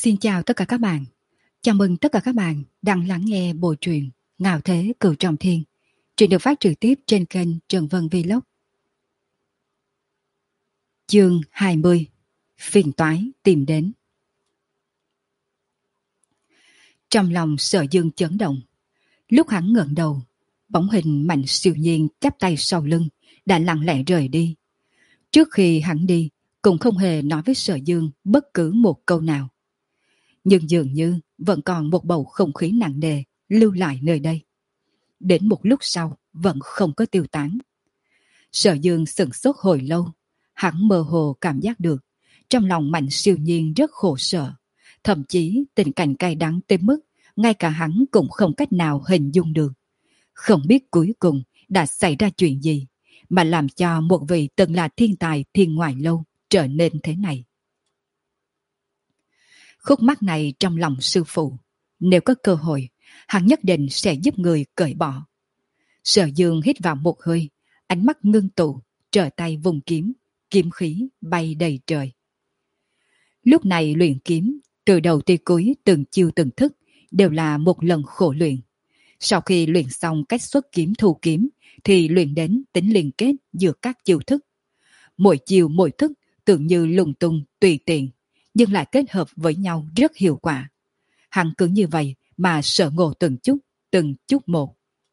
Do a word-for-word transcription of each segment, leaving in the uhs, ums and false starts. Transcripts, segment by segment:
Xin chào tất cả các bạn. Chào mừng tất cả các bạn đang lắng nghe bộ truyện Ngạo Thế Cửu Trọng Thiên. Truyện được phát trực tiếp trên kênh Trần Vân Vlog. Chương hai mươi. Phiền toái tìm đến. Trong lòng Sở Dương chấn động. Lúc hắn ngẩng đầu, bóng hình Mạnh Siêu Nhiên chắp tay sau lưng đã lặng lẽ rời đi. Trước khi hắn đi, cũng không hề nói với Sở Dương bất cứ một câu nào. Nhưng dường như vẫn còn một bầu không khí nặng nề lưu lại nơi đây. Đến một lúc sau vẫn không có tiêu tán. Sở Dương sửng sốt hồi lâu, hắn mơ hồ cảm giác được trong lòng Mạnh Siêu Nhiên rất khổ sở, thậm chí tình cảnh cay đắng tới mức ngay cả hắn cũng không cách nào hình dung được. Không biết cuối cùng đã xảy ra chuyện gì mà làm cho một vị từng là thiên tài thiên ngoại lâu trở nên thế này. Khúc mắc này trong lòng sư phụ, nếu có cơ hội, hắn nhất định sẽ giúp người cởi bỏ. Sở Dương hít vào một hơi, ánh mắt ngưng tụ, trở tay vùng kiếm, kiếm khí bay đầy trời. Lúc này luyện kiếm, từ đầu tới cuối từng chiêu từng thức, đều là một lần khổ luyện. Sau khi luyện xong cách xuất kiếm thu kiếm, thì luyện đến tính liên kết giữa các chiêu thức. Mỗi chiêu mỗi thức tưởng như lung tung, tùy tiện, nhưng lại kết hợp với nhau rất hiệu quả. Hắn cứ như vậy mà sở ngộ từng chút, từng chút một.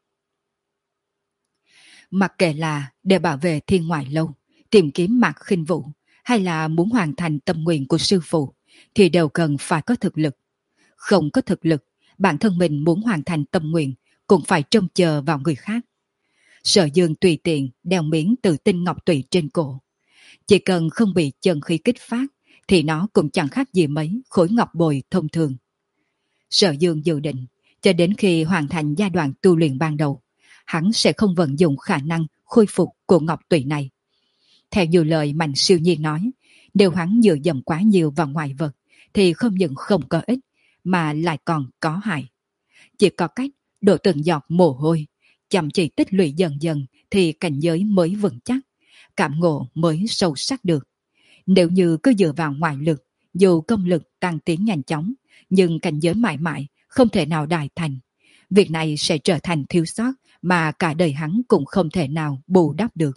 Mặc kệ là để bảo vệ thiên ngoại lâu, tìm kiếm Mạc Khinh Vũ, hay là muốn hoàn thành tâm nguyện của sư phụ, thì đều cần phải có thực lực. Không có thực lực, bản thân mình muốn hoàn thành tâm nguyện cũng phải trông chờ vào người khác. Sở Dương tùy tiện đeo miếng từ tinh ngọc tụy trên cổ. Chỉ cần không bị chân khí kích phát, thì nó cũng chẳng khác gì mấy khối ngọc bồi thông thường. Sở Dương dự định, cho đến khi hoàn thành giai đoạn tu luyện ban đầu, hắn sẽ không vận dụng khả năng khôi phục của ngọc tụy này. Theo như lời Mạnh Siêu Nhiên nói, nếu hắn dựa dẫm quá nhiều vào ngoại vật, thì không những không có ích, mà lại còn có hại. Chỉ có cách đổ từng giọt mồ hôi, chăm chỉ tích lũy dần dần, thì cảnh giới mới vững chắc, cảm ngộ mới sâu sắc được. Nếu như cứ dựa vào ngoại lực, dù công lực tăng tiến nhanh chóng, nhưng cảnh giới mãi mãi không thể nào đại thành. Việc này sẽ trở thành thiếu sót mà cả đời hắn cũng không thể nào bù đắp được.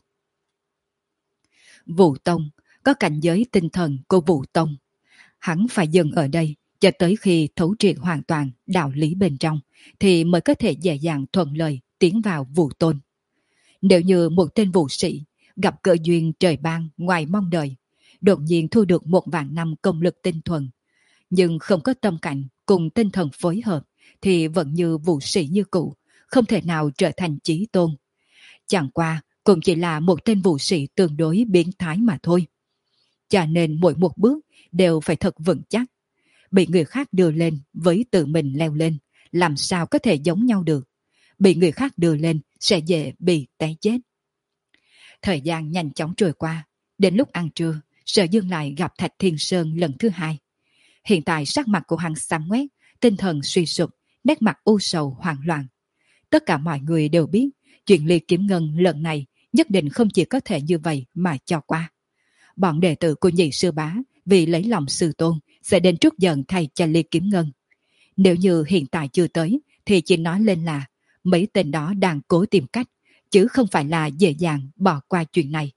Vũ Tông có cảnh giới tinh thần của Vũ Tông. Hắn phải dừng ở đây cho tới khi thấu triệt hoàn toàn đạo lý bên trong, thì mới có thể dễ dàng thuận lợi tiến vào Vũ Tôn. Nếu như một tên vũ sĩ gặp cơ duyên trời ban ngoài mong đợi, đột nhiên thu được một vạn năm công lực tinh thuần, nhưng không có tâm cảnh cùng tinh thần phối hợp, thì vẫn như vũ sĩ như cũ, không thể nào trở thành chí tôn. Chẳng qua cũng chỉ là một tên vũ sĩ tương đối biến thái mà thôi. Cho nên mỗi một bước đều phải thật vững chắc. Bị người khác đưa lên với tự mình leo lên, làm sao có thể giống nhau được. Bị người khác đưa lên sẽ dễ bị té chết. Thời gian nhanh chóng trôi qua. Đến lúc ăn trưa, Sở Dương lại gặp Thạch Thiên Sơn lần thứ hai. Hiện tại sắc mặt của hắn xám ngoét, tinh thần suy sụp, nét mặt u sầu hoảng loạn. Tất cả mọi người đều biết chuyện Ly Kiếm Ngân lần này nhất định không chỉ có thể như vậy mà cho qua. Bọn đệ tử của nhị sư bá vì lấy lòng sư tôn sẽ đến trút giận thay cho Ly Kiếm Ngân. Nếu như hiện tại chưa tới thì chỉ nói lên là mấy tên đó đang cố tìm cách, chứ không phải là dễ dàng bỏ qua chuyện này.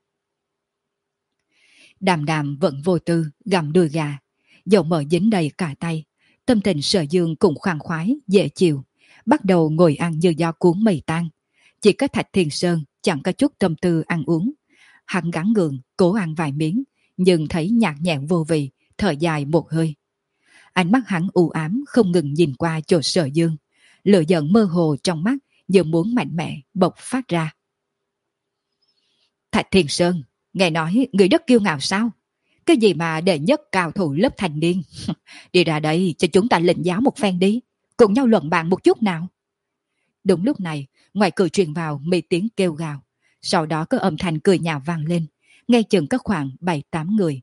Đàm Đàm vẫn vô tư gặm đùi gà, dầu mỡ dính đầy cả tay. Tâm tình Sở Dương cũng khoan khoái, dễ chịu, bắt đầu ngồi ăn như gió cuốn mây tan. Chỉ có Thạch Thiên Sơn chẳng có chút tâm tư ăn uống. Hắn gắng gượng cố ăn vài miếng, nhưng thấy nhạt nhẽo vô vị, thở dài một hơi. Ánh mắt hắn u ám không ngừng nhìn qua chỗ Sở Dương, lửa giận mơ hồ trong mắt như muốn mạnh mẽ bộc phát ra. Thạch Thiên Sơn, nghe nói người rất kiêu ngạo sao? Cái gì mà đệ nhất cao thủ lớp thành niên? Đi ra đây cho chúng ta lĩnh giáo một phen đi, cùng nhau luận bàn một chút nào. Đúng lúc này, ngoài cửa truyền vào mấy tiếng kêu gào, sau đó có âm thanh cười nhạo vang lên, ngay chừng có khoảng bảy tám người.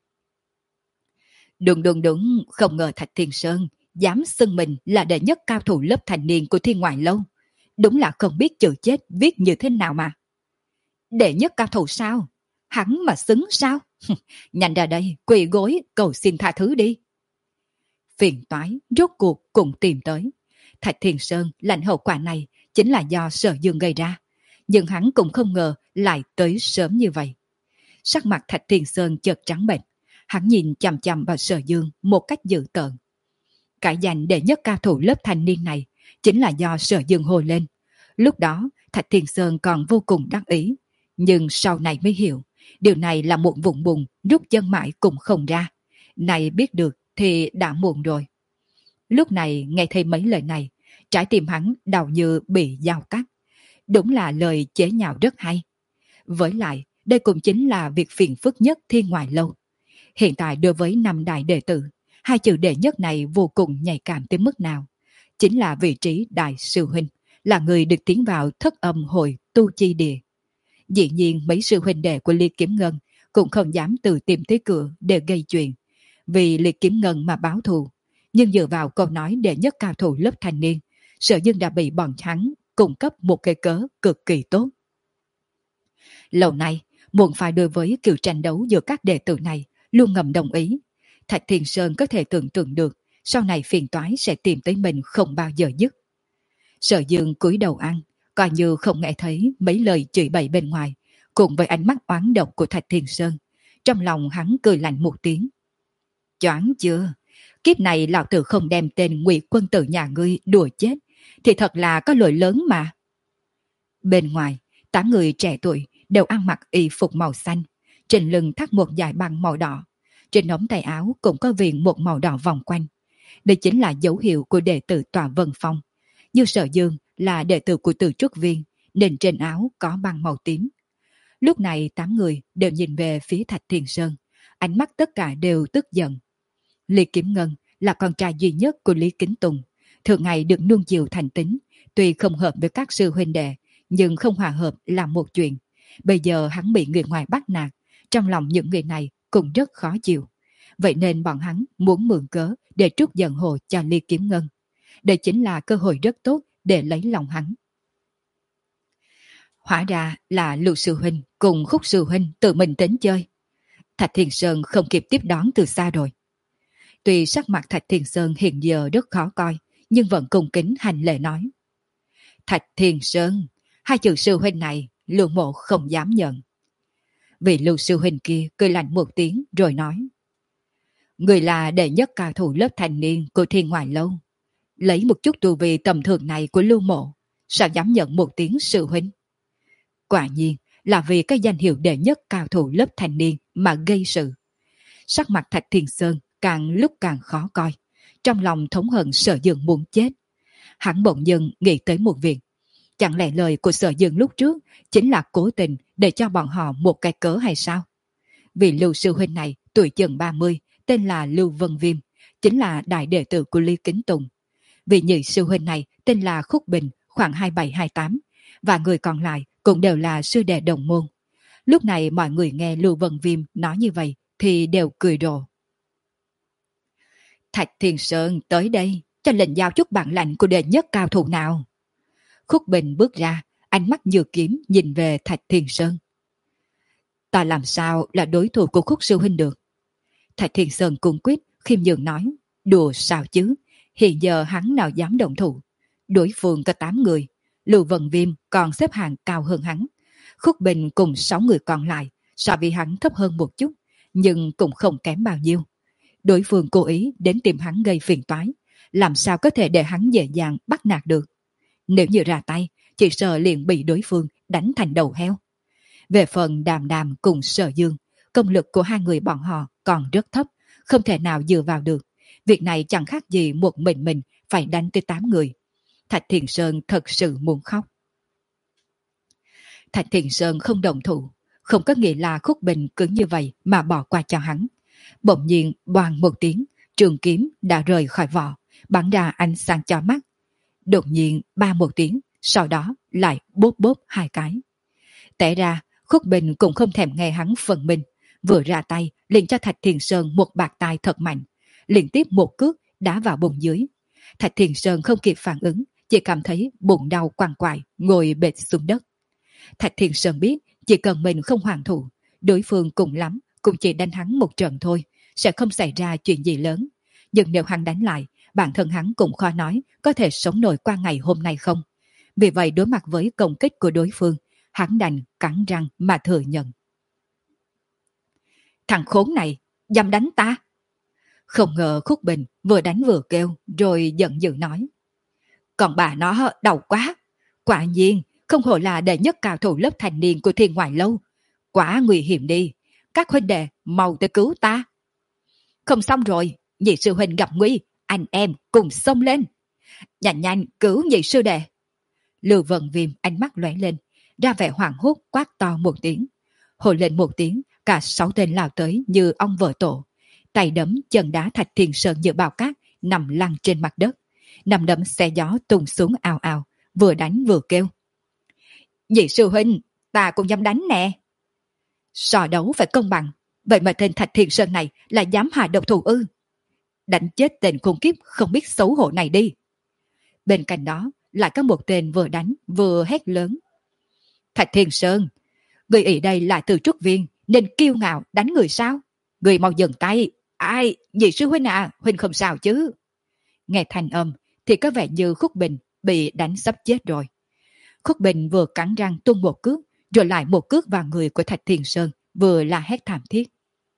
Đúng đúng đúng, không ngờ Thạch Thiên Sơn dám xưng mình là đệ nhất cao thủ lớp thành niên của Thiên Ngoại Lâu. Đúng là không biết chữ chết viết như thế nào mà. Đệ nhất cao thủ sao? Hắn mà xứng sao? Nhanh ra đây, quỳ gối cầu xin tha thứ đi. phiền toái rốt cuộc cũng tìm tới. Thạch Thiền Sơn lãnh hậu quả này chính là do Sở Dương gây ra, nhưng hắn cũng không ngờ lại tới sớm như vậy. Sắc mặt Thạch Thiền Sơn chợt trắng bệch, hắn nhìn chằm chằm vào Sở Dương một cách dữ tợn. Cái danh đệ nhất cao thủ lớp thanh niên này chính là do Sở Dương hồ lên. Lúc đó Thạch Thiền Sơn còn vô cùng đắc ý, nhưng sau này mới hiểu, điều này là một vụng bùng rút chân mãi cũng không ra. Này biết được thì đã muộn rồi. Lúc này nghe thấy mấy lời này, trái tim hắn đau như bị dao cắt. Đúng là lời chế nhạo rất hay. Với lại, đây cũng chính là việc phiền phức nhất Thiên Ngoại Lâu. Hiện tại đối với năm đại đệ tử, hai chữ đệ nhất này vô cùng nhạy cảm tới mức nào. Chính là vị trí đại sư huynh, là người được tiến vào thất âm hội tu chi địa. Dĩ nhiên mấy sư huynh đệ của Ly Kiếm Ngân cũng không dám tự tìm tới cửa để gây chuyện, vì Ly Kiếm Ngân mà báo thù. Nhưng dựa vào câu nói đệ nhất cao thủ lớp thanh niên, Sở Dương đã bị bọn hắn cung cấp một cái cớ cực kỳ tốt. Lâu nay, muộn phải đối với kiểu tranh đấu giữa các đệ tử này luôn ngầm đồng ý. Thạch Thiền Sơn có thể tưởng tượng được sau này phiền toái sẽ tìm tới mình không bao giờ dứt. Sở Dương cúi đầu ăn, coi như không nghe thấy mấy lời chửi bậy bên ngoài, cùng với ánh mắt oán độc của Thạch Thiền Sơn. Trong lòng hắn cười lạnh một tiếng. Choáng chưa? Kiếp này lão tử không đem tên Ngụy quân tử nhà ngươi đùa chết, thì thật là có lỗi lớn mà. Bên ngoài, tám người trẻ tuổi đều ăn mặc y phục màu xanh, trên lưng thắt một dải băng màu đỏ, trên ống tay áo cũng có viền một màu đỏ vòng quanh. Đây chính là dấu hiệu của đệ tử Tòa Vân Phong. Như Sở Dương là đệ tử của Từ Trúc Viên, nên trên áo có băng màu tím. Lúc này tám người đều nhìn về phía Thạch Thiền Sơn, ánh mắt tất cả đều tức giận. Lý Kiếm Ngân là con trai duy nhất của Lý Kính Tùng, thường ngày được nuông chiều thành tính, tuy không hợp với các sư huynh đệ, nhưng không hòa hợp là một chuyện. Bây giờ hắn bị người ngoài bắt nạt, trong lòng những người này cũng rất khó chịu. Vậy nên bọn hắn muốn mượn cớ để trút giận hồ cho Lý Kiếm Ngân. Đây chính là cơ hội rất tốt để lấy lòng hắn. Hóa ra là Lưu sư huynh cùng Khúc sư huynh tự mình tính chơi. Thạch Thiền Sơn không kịp tiếp đón từ xa rồi. Tuy sắc mặt Thạch Thiền Sơn hiện giờ rất khó coi, nhưng vẫn cung kính hành lễ nói. Thạch Thiền Sơn, hai chữ sư huynh này Lưu mộ không dám nhận. Vị Lưu sư huynh kia cười lạnh một tiếng rồi nói. Người là đệ nhất cao thủ lớp thanh niên của Thiên Ngoại Lâu. Lấy một chút tu vi tầm thường này của Lưu mộ, sao dám nhận một tiếng sư huynh? Quả nhiên là vì cái danh hiệu đệ nhất cao thủ lớp thanh niên mà gây sự. Sắc mặt Thạch Thiền Sơn càng lúc càng khó coi, trong lòng thống hận Sở Dương muốn chết. Hắn bỗng dưng nghĩ tới một việc. Chẳng lẽ lời của Sở Dương lúc trước chính là cố tình để cho bọn họ một cái cớ hay sao? Vì Lưu sư huynh này tuổi chừng ba mươi, tên là Lưu Vân Viêm, chính là đại đệ tử của Lý Kính Tùng. Vị nhị sư huynh này tên là Khúc Bình, khoảng hai bảy hai tám, và người còn lại cũng đều là sư đệ đồng môn. Lúc này mọi người nghe Lưu Vân Viêm nói như vậy thì đều cười rộ. Thạch Thiền Sơn tới đây, cho lệnh giao chút bản lãnh của đệ nhất cao thủ nào. Khúc Bình bước ra, ánh mắt như kiếm nhìn về Thạch Thiền Sơn. Ta làm sao là đối thủ của Khúc sư huynh được? Thạch Thiền Sơn cung quyết khiêm nhường nói. Đùa sao chứ, hiện giờ hắn nào dám động thủ. Đối phương có tám người, Lưu Vân Viêm còn xếp hạng cao hơn hắn. Khúc Bình cùng sáu người còn lại so với hắn thấp hơn một chút, nhưng cũng không kém bao nhiêu. Đối phương cố ý đến tìm hắn gây phiền toái, làm sao có thể để hắn dễ dàng bắt nạt được. Nếu như ra tay, chỉ sợ liền bị đối phương đánh thành đầu heo. Về phần Đàm Đàm cùng Sở Dương, công lực của hai người bọn họ còn rất thấp, không thể nào dựa vào được. Việc này chẳng khác gì một mình mình phải đánh tới tám người. Thạch Thiền Sơn thật sự muốn khóc. Thạch Thiền Sơn không động thủ, không có nghĩa là Khúc Bình cứ như vậy mà bỏ qua cho hắn. Bỗng nhiên boàng một tiếng, trường kiếm đã rời khỏi vỏ, bắn ra ánh sáng chói mắt. Đột nhiên ba một tiếng, sau đó lại bốp bốp hai cái. Té ra Khúc Bình cũng không thèm nghe hắn phần mình, vừa ra tay liền cho Thạch Thiền Sơn một bạt tai thật mạnh, liên tiếp một cước đá vào bụng dưới. Thạch Thiền Sơn không kịp phản ứng, chỉ cảm thấy bụng đau quằn quại, ngồi bệt xuống đất. Thạch Thiền Sơn biết chỉ cần mình không hoàn thủ, đối phương cùng lắm cũng chỉ đánh hắn một trận thôi, sẽ không xảy ra chuyện gì lớn. Nhưng nếu hắn đánh lại, bản thân hắn cũng khó nói có thể sống nổi qua ngày hôm nay không. Vì vậy đối mặt với công kích của đối phương, hắn đành cắn răng mà thừa nhận. Thằng khốn này, dám đánh ta? Không ngờ Khúc Bình vừa đánh vừa kêu, rồi giận dữ nói. Còn bà nó đau quá. Quả nhiên, không hổ là đệ nhất cao thủ lớp thành niên của Thiên Ngoại Lâu. Quá nguy hiểm đi. Các huynh đệ mau tới cứu ta. Không xong rồi, nhị sư huynh gặp nguy, anh em cùng xông lên. Nhanh nhanh cứu nhị sư đệ. Lưu Vân Viêm ánh mắt lóe lên, ra vẻ hoảng hốt quát to một tiếng. Hồi lên một tiếng, cả sáu tên lao tới như ong vỡ tổ. Tay đấm chân đá Thạch Thiên Sơn như bao cát nằm lăn trên mặt đất. Nằm đấm xe gió tung xuống ào ào, vừa đánh vừa kêu. Nhị sư huynh, ta cũng dám đánh nè. So đấu phải công bằng, vậy mà tên Thạch Thiên Sơn này là dám hạ độc thủ ư? Đánh chết tên khốn kiếp không biết xấu hổ này đi. Bên cạnh đó lại có một tên vừa đánh vừa hét lớn. Thạch Thiên Sơn, người ở đây là từ trúc viên nên kiêu ngạo đánh người sao? Người mau dừng tay. Ai, nhị sư huynh à, huynh không sao chứ? Nghe thanh âm thì có vẻ như Khúc Bình bị đánh sắp chết rồi. Khúc Bình vừa cắn răng tung một cước, rồi lại một cước vào người của Thạch Thiên Sơn, vừa la hét thảm thiết.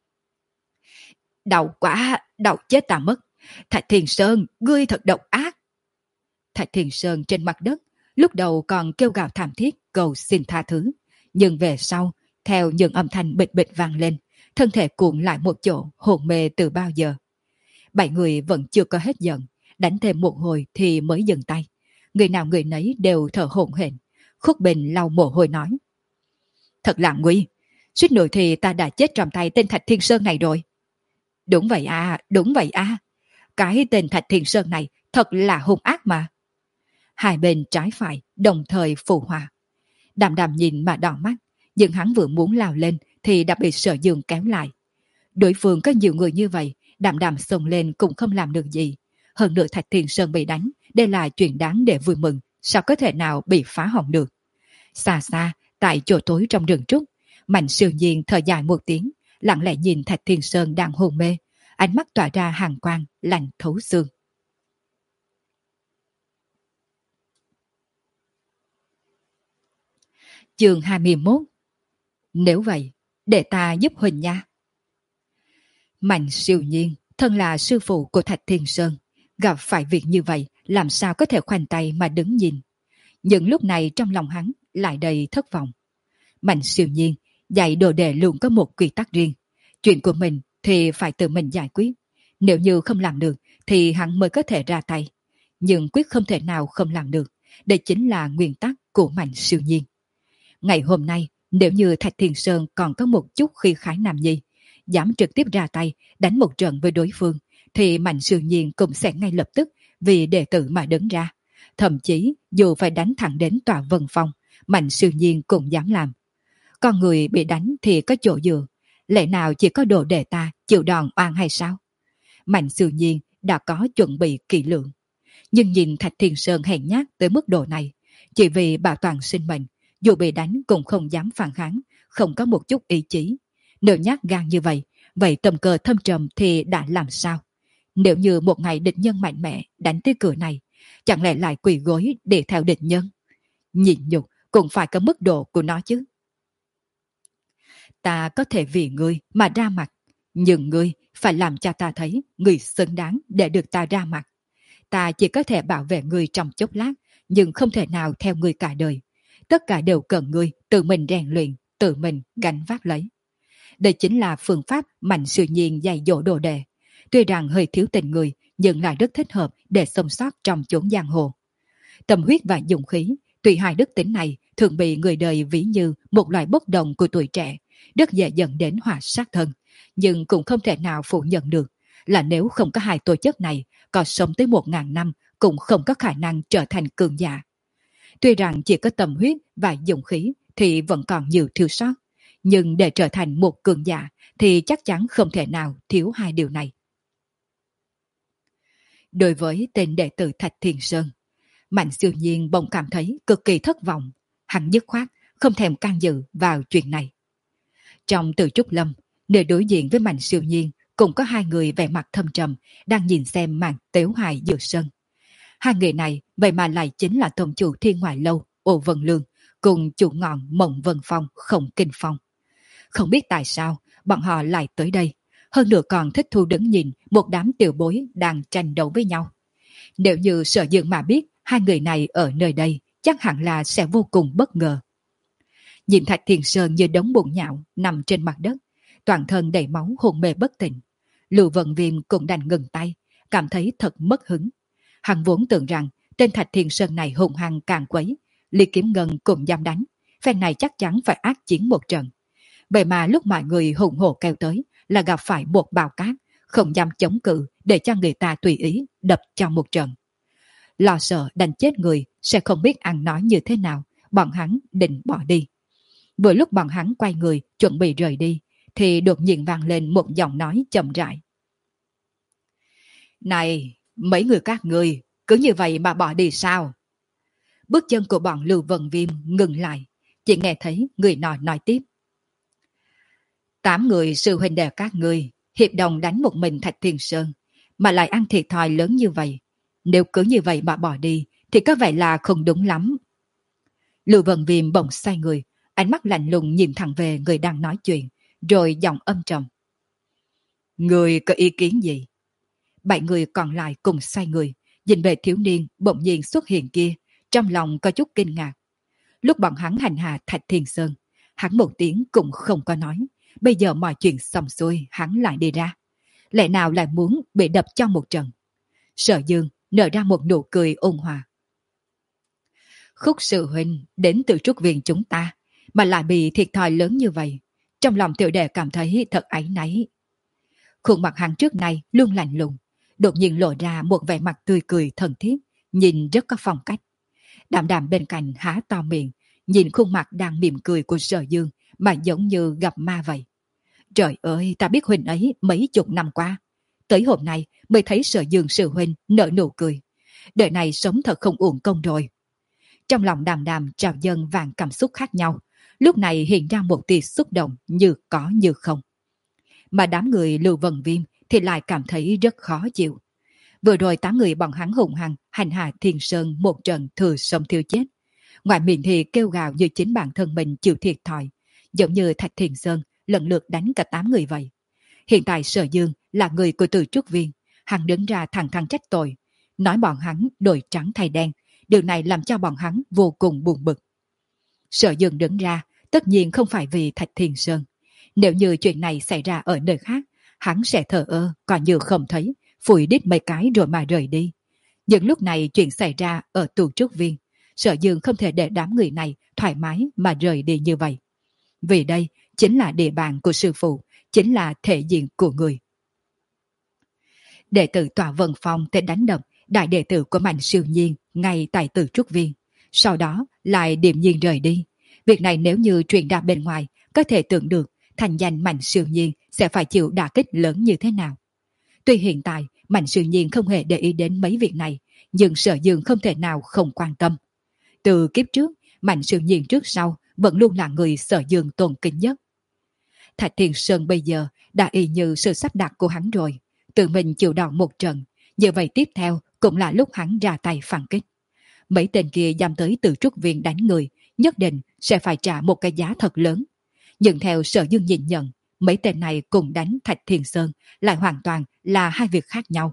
Đau quá, đau chết ta mất. Thạch Thiên Sơn, ngươi thật độc ác. Thạch Thiên Sơn trên mặt đất, lúc đầu còn kêu gào thảm thiết cầu xin tha thứ. Nhưng về sau, theo những âm thanh bịch bịch vang lên, thân thể cuộn lại một chỗ, hồn mê từ bao giờ. Bảy người vẫn chưa có hết giận, đánh thêm một hồi thì mới dừng tay. Người nào người nấy đều thở hổn hển. Khúc Bình lau mồ hôi nói. Thật là nguy, suýt nữa thì ta đã chết trong tay tên Thạch Thiên Sơn này rồi. Đúng vậy à, đúng vậy à. Cái tên Thạch Thiên Sơn này thật là hung ác mà. Hai bên trái phải đồng thời phù hòa. Đàm Đàm nhìn mà đỏ mắt, nhưng hắn vừa muốn lao lên thì đã bị Sở Dương kéo lại. Đối phương có nhiều người như vậy, Đàm Đàm xông lên cũng không làm được gì. Hơn nữa Thạch Thiên Sơn bị đánh, đây là chuyện đáng để vui mừng, sao có thể nào bị phá hỏng được. Xa xa, tại chỗ tối trong rừng trúc, Mạnh Siêu Nhiên thở dài một tiếng, lặng lẽ nhìn Thạch Thiên Sơn đang hôn mê, ánh mắt tỏa ra hàn quang, lạnh thấu xương. Chương hai mươi mốt. Nếu vậy, để ta giúp Huỳnh nha. Mạnh Siêu Nhiên, thân là sư phụ của Thạch Thiên Sơn, gặp phải việc như vậy, làm sao có thể khoanh tay mà đứng nhìn. Nhưng lúc này trong lòng hắn lại đầy thất vọng. Mạnh Siêu Nhiên dạy đồ đệ luôn có một quy tắc riêng. Chuyện của mình thì phải tự mình giải quyết. Nếu như không làm được thì hắn mới có thể ra tay. Nhưng quyết không thể nào không làm được. Đây chính là nguyên tắc của Mạnh Siêu Nhiên. Ngày hôm nay, nếu như Thạch Thiên Sơn còn có một chút khí khái nam nhi, dám trực tiếp ra tay đánh một trận với đối phương, thì Mạnh Siêu Nhiên cũng sẽ ngay lập tức vì đệ tử mà đứng ra. Thậm chí dù phải đánh thẳng đến tòa Vân Phong, Mạnh Siêu Nhiên cũng dám làm. Con người bị đánh thì có chỗ dựa, lẽ nào chỉ có đồ đệ ta chịu đòn oan hay sao? Mạnh Siêu Nhiên đã có chuẩn bị kỹ lưỡng. Nhưng nhìn Thạch Thiên Sơn hèn nhát tới mức độ này, chỉ vì bảo toàn sinh mệnh, dù bị đánh cũng không dám phản kháng, không có một chút ý chí. Nếu nhát gan như vậy, vậy tầm cơ thâm trầm thì đã làm sao? Nếu như một ngày địch nhân mạnh mẽ đánh tới cửa này, chẳng lẽ lại quỳ gối để theo địch nhân? Nhịn nhục cũng phải có mức độ của nó chứ. Ta có thể vì ngươi mà ra mặt, nhưng ngươi phải làm cho ta thấy ngươi xứng đáng để được ta ra mặt. Ta chỉ có thể bảo vệ ngươi trong chốc lát, nhưng không thể nào theo ngươi cả đời. Tất cả đều cần ngươi tự mình rèn luyện, tự mình gánh vác lấy. Đây chính là phương pháp Mạnh Siêu Nhiên dạy dỗ đồ đệ. Tuy rằng hơi thiếu tình người, nhưng lại rất thích hợp để sống sót trong chốn giang hồ. Tâm huyết và dũng khí, tuy hai đức tính này thường bị người đời ví như một loại bốc đồng của tuổi trẻ, rất dễ dẫn đến họa sát thân, nhưng cũng không thể nào phủ nhận được là nếu không có hai tố chất này, có sống tới một ngàn năm cũng không có khả năng trở thành cường giả. Tuy rằng chỉ có tâm huyết và dũng khí thì vẫn còn nhiều thiếu sót, nhưng để trở thành một cường giả thì chắc chắn không thể nào thiếu hai điều này. Đối với tên đệ tử Thạch Thiên Sơn, Mạnh Siêu Nhiên bỗng cảm thấy cực kỳ thất vọng. Hắn dứt khoát không thèm can dự vào chuyện này. Trong Từ Trúc Lâm, nơi đối diện với Mạnh Siêu Nhiên cũng có hai người vẻ mặt thâm trầm đang nhìn xem màn tếu hài giữa sân. Hai người này vậy mà lại chính là tôn chủ Thiên Ngoại Lâu Ổ Vân Lương cùng chủ ngọn Mộng Vân Phong Khổng Kinh Phong. Không biết tại sao bọn họ lại tới đây, hơn nữa còn thích thu đứng nhìn một đám tiểu bối đang tranh đấu với nhau. Nếu như Sở Dương mà biết hai người này ở nơi đây, chắc hẳn là sẽ vô cùng bất ngờ. Nhìn Thạch Thiền Sơn như đống bùn nhão nằm trên mặt đất, toàn thân đầy máu hôn mê bất tỉnh. Lưu Vận Viêm cũng đành ngừng tay, cảm thấy thật mất hứng. Hắn vốn tưởng rằng tên Thạch Thiền Sơn này hùng hăng càng quấy, Lý Kiếm Ngân cũng dám đánh, phen này chắc chắn phải ác chiến một trận. Vậy mà lúc mọi người hùng hổ kêu tới là gặp phải một bào cát, không dám chống cự để cho người ta tùy ý đập cho một trận. Lo sợ đánh chết người sẽ không biết ăn nói như thế nào, bọn hắn định bỏ đi. Vừa lúc bọn hắn quay người chuẩn bị rời đi, thì đột nhiên vang lên một giọng nói chậm rãi. Này, mấy người các người, cứ như vậy mà bỏ đi sao? Bước chân của bọn Lưu Vân Viêm ngừng lại, chỉ nghe thấy người nọ nói tiếp. Tám người sư huynh đệ các người, hiệp đồng đánh một mình Thạch Thiền Sơn, mà lại ăn thiệt thòi lớn như vậy. Nếu cứ như vậy mà bỏ đi, thì có vẻ là không đúng lắm. Lưu Vân Viêm bỗng xoay người, ánh mắt lạnh lùng nhìn thẳng về người đang nói chuyện, rồi giọng âm trầm. Người có ý kiến gì? Bảy người còn lại cùng xoay người, nhìn về thiếu niên bỗng nhiên xuất hiện kia, trong lòng có chút kinh ngạc. Lúc bọn hắn hành hạ Thạch Thiền Sơn, hắn một tiếng cũng không có nói. Bây giờ mọi chuyện xong xuôi, hắn lại đi ra. Lẽ nào lại muốn bị đập cho một trận? Sở Dương nở ra một nụ cười ôn hòa. Khúc sư huynh đến từ trúc viện chúng ta, mà lại bị thiệt thòi lớn như vậy. Trong lòng tiểu đệ cảm thấy thật áy náy. Khuôn mặt hắn trước nay luôn lạnh lùng, đột nhiên lộ ra một vẻ mặt tươi cười thân thiết, nhìn rất có phong cách. Đàm Đàm bên cạnh há to miệng, nhìn khuôn mặt đang mỉm cười của Sở Dương mà giống như gặp ma vậy. Trời ơi, ta biết huynh ấy mấy chục năm qua. Tới hôm nay mới thấy Sở Dương sư huynh nở nụ cười. Đời này sống thật không uổng công rồi. Trong lòng Đàm Đàm trào dâng vàng cảm xúc khác nhau, lúc này hiện ra một tia xúc động như có như không. Mà đám người Lưu Vân Viêm thì lại cảm thấy rất khó chịu. Vừa rồi tám người bọn hắn hùng hăng hành hạ Thiền Sơn một trận thừa sống thiêu chết. Ngoài miệng thì kêu gào như chính bản thân mình chịu thiệt thòi, giống như Thạch Thiền Sơn lần lượt đánh cả tám người vậy. Hiện tại Sở Dương là người của Từ Trúc Viên, hắn đứng ra thẳng thắn trách tội, nói bọn hắn đổi trắng thay đen, điều này làm cho bọn hắn vô cùng buồn bực. Sở Dương đứng ra tất nhiên không phải vì Thạch Thiền Sơn. Nếu như chuyện này xảy ra ở nơi khác, hắn sẽ thờ ơ, coi như không thấy, phủi đít mấy cái rồi mà rời đi. Nhưng lúc này chuyện xảy ra ở Từ Trúc Viên, Sở Dương không thể để đám người này thoải mái mà rời đi như vậy. Vì đây chính là địa bàn của sư phụ, chính là thể diện của người. Đệ tử Tòa Vân Phong tới đánh đập đại đệ tử của Mạnh Siêu Nhiên ngay tại Từ Trúc Viên, sau đó lại điềm nhiên rời đi. Việc này nếu như truyền ra bên ngoài, có thể tưởng được thành danh Mạnh Siêu Nhiên sẽ phải chịu đả kích lớn như thế nào. Tuy hiện tại Mạnh Siêu Nhiên không hề để ý đến mấy việc này, nhưng Sở Dương không thể nào không quan tâm. Từ kiếp trước, Mạnh Siêu Nhiên trước sau vẫn luôn là người Sở Dương tôn kính nhất. Thạch Thiền Sơn bây giờ đã y như sự sắp đặt của hắn rồi, tự mình chịu đòn một trận, như vậy tiếp theo cũng là lúc hắn ra tay phản kích. Mấy tên kia dám tới Từ Trúc Viên đánh người, nhất định sẽ phải trả một cái giá thật lớn. Nhưng theo Sở Dương nhìn nhận, mấy tên này cùng đánh Thạch Thiền Sơn lại hoàn toàn là hai việc khác nhau.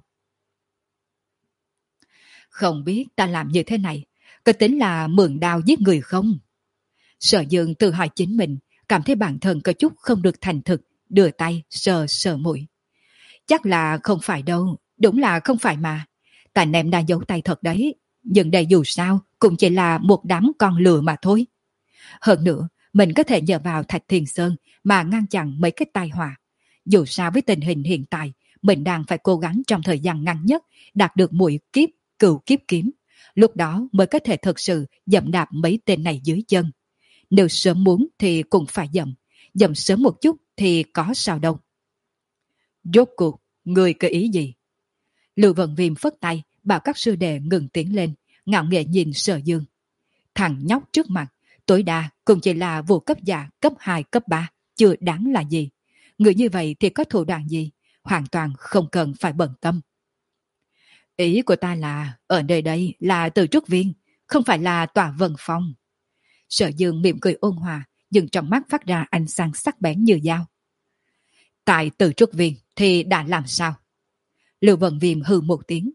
Không biết ta làm như thế này, có tính là mượn đao giết người không? Sở Dương tự hỏi chính mình, cảm thấy bản thân có chút không được thành thực, đưa tay sờ sờ mũi. Chắc là không phải đâu, đúng là không phải mà. Tại em đã giấu tay thật đấy, nhưng đây dù sao cũng chỉ là một đám con lừa mà thôi. Hơn nữa, mình có thể nhờ vào Thạch Thiền Sơn mà ngăn chặn mấy cái tai họa. Dù sao với tình hình hiện tại, mình đang phải cố gắng trong thời gian ngắn nhất đạt được mũi kiếp, cửu kiếp kiếm. Lúc đó mới có thể thực sự dậm đạp mấy tên này dưới chân. Nếu sớm muốn thì cũng phải dậm, dậm sớm một chút thì có sao đâu. Rốt cuộc, người có ý gì? Lưu Vận Viêm phất tay, bảo các sư đệ ngừng tiến lên, ngạo nghễ nhìn Sở Dương. Thằng nhóc trước mặt, tối đa cũng chỉ là vụ cấp giả cấp hai, cấp ba, chưa đáng là gì. Người như vậy thì có thủ đoạn gì? hoàn toàn không cần phải bận tâm. Ý của ta là ở nơi đây là Từ Trúc Viên, không phải là Tòa Vân Phong. Sở Dương mỉm cười ôn hòa, nhưng trong mắt phát ra ánh sáng sắc bén như dao. Tại Từ Trúc Viên thì đã làm sao? Lưu Vân Viêm hừ một tiếng.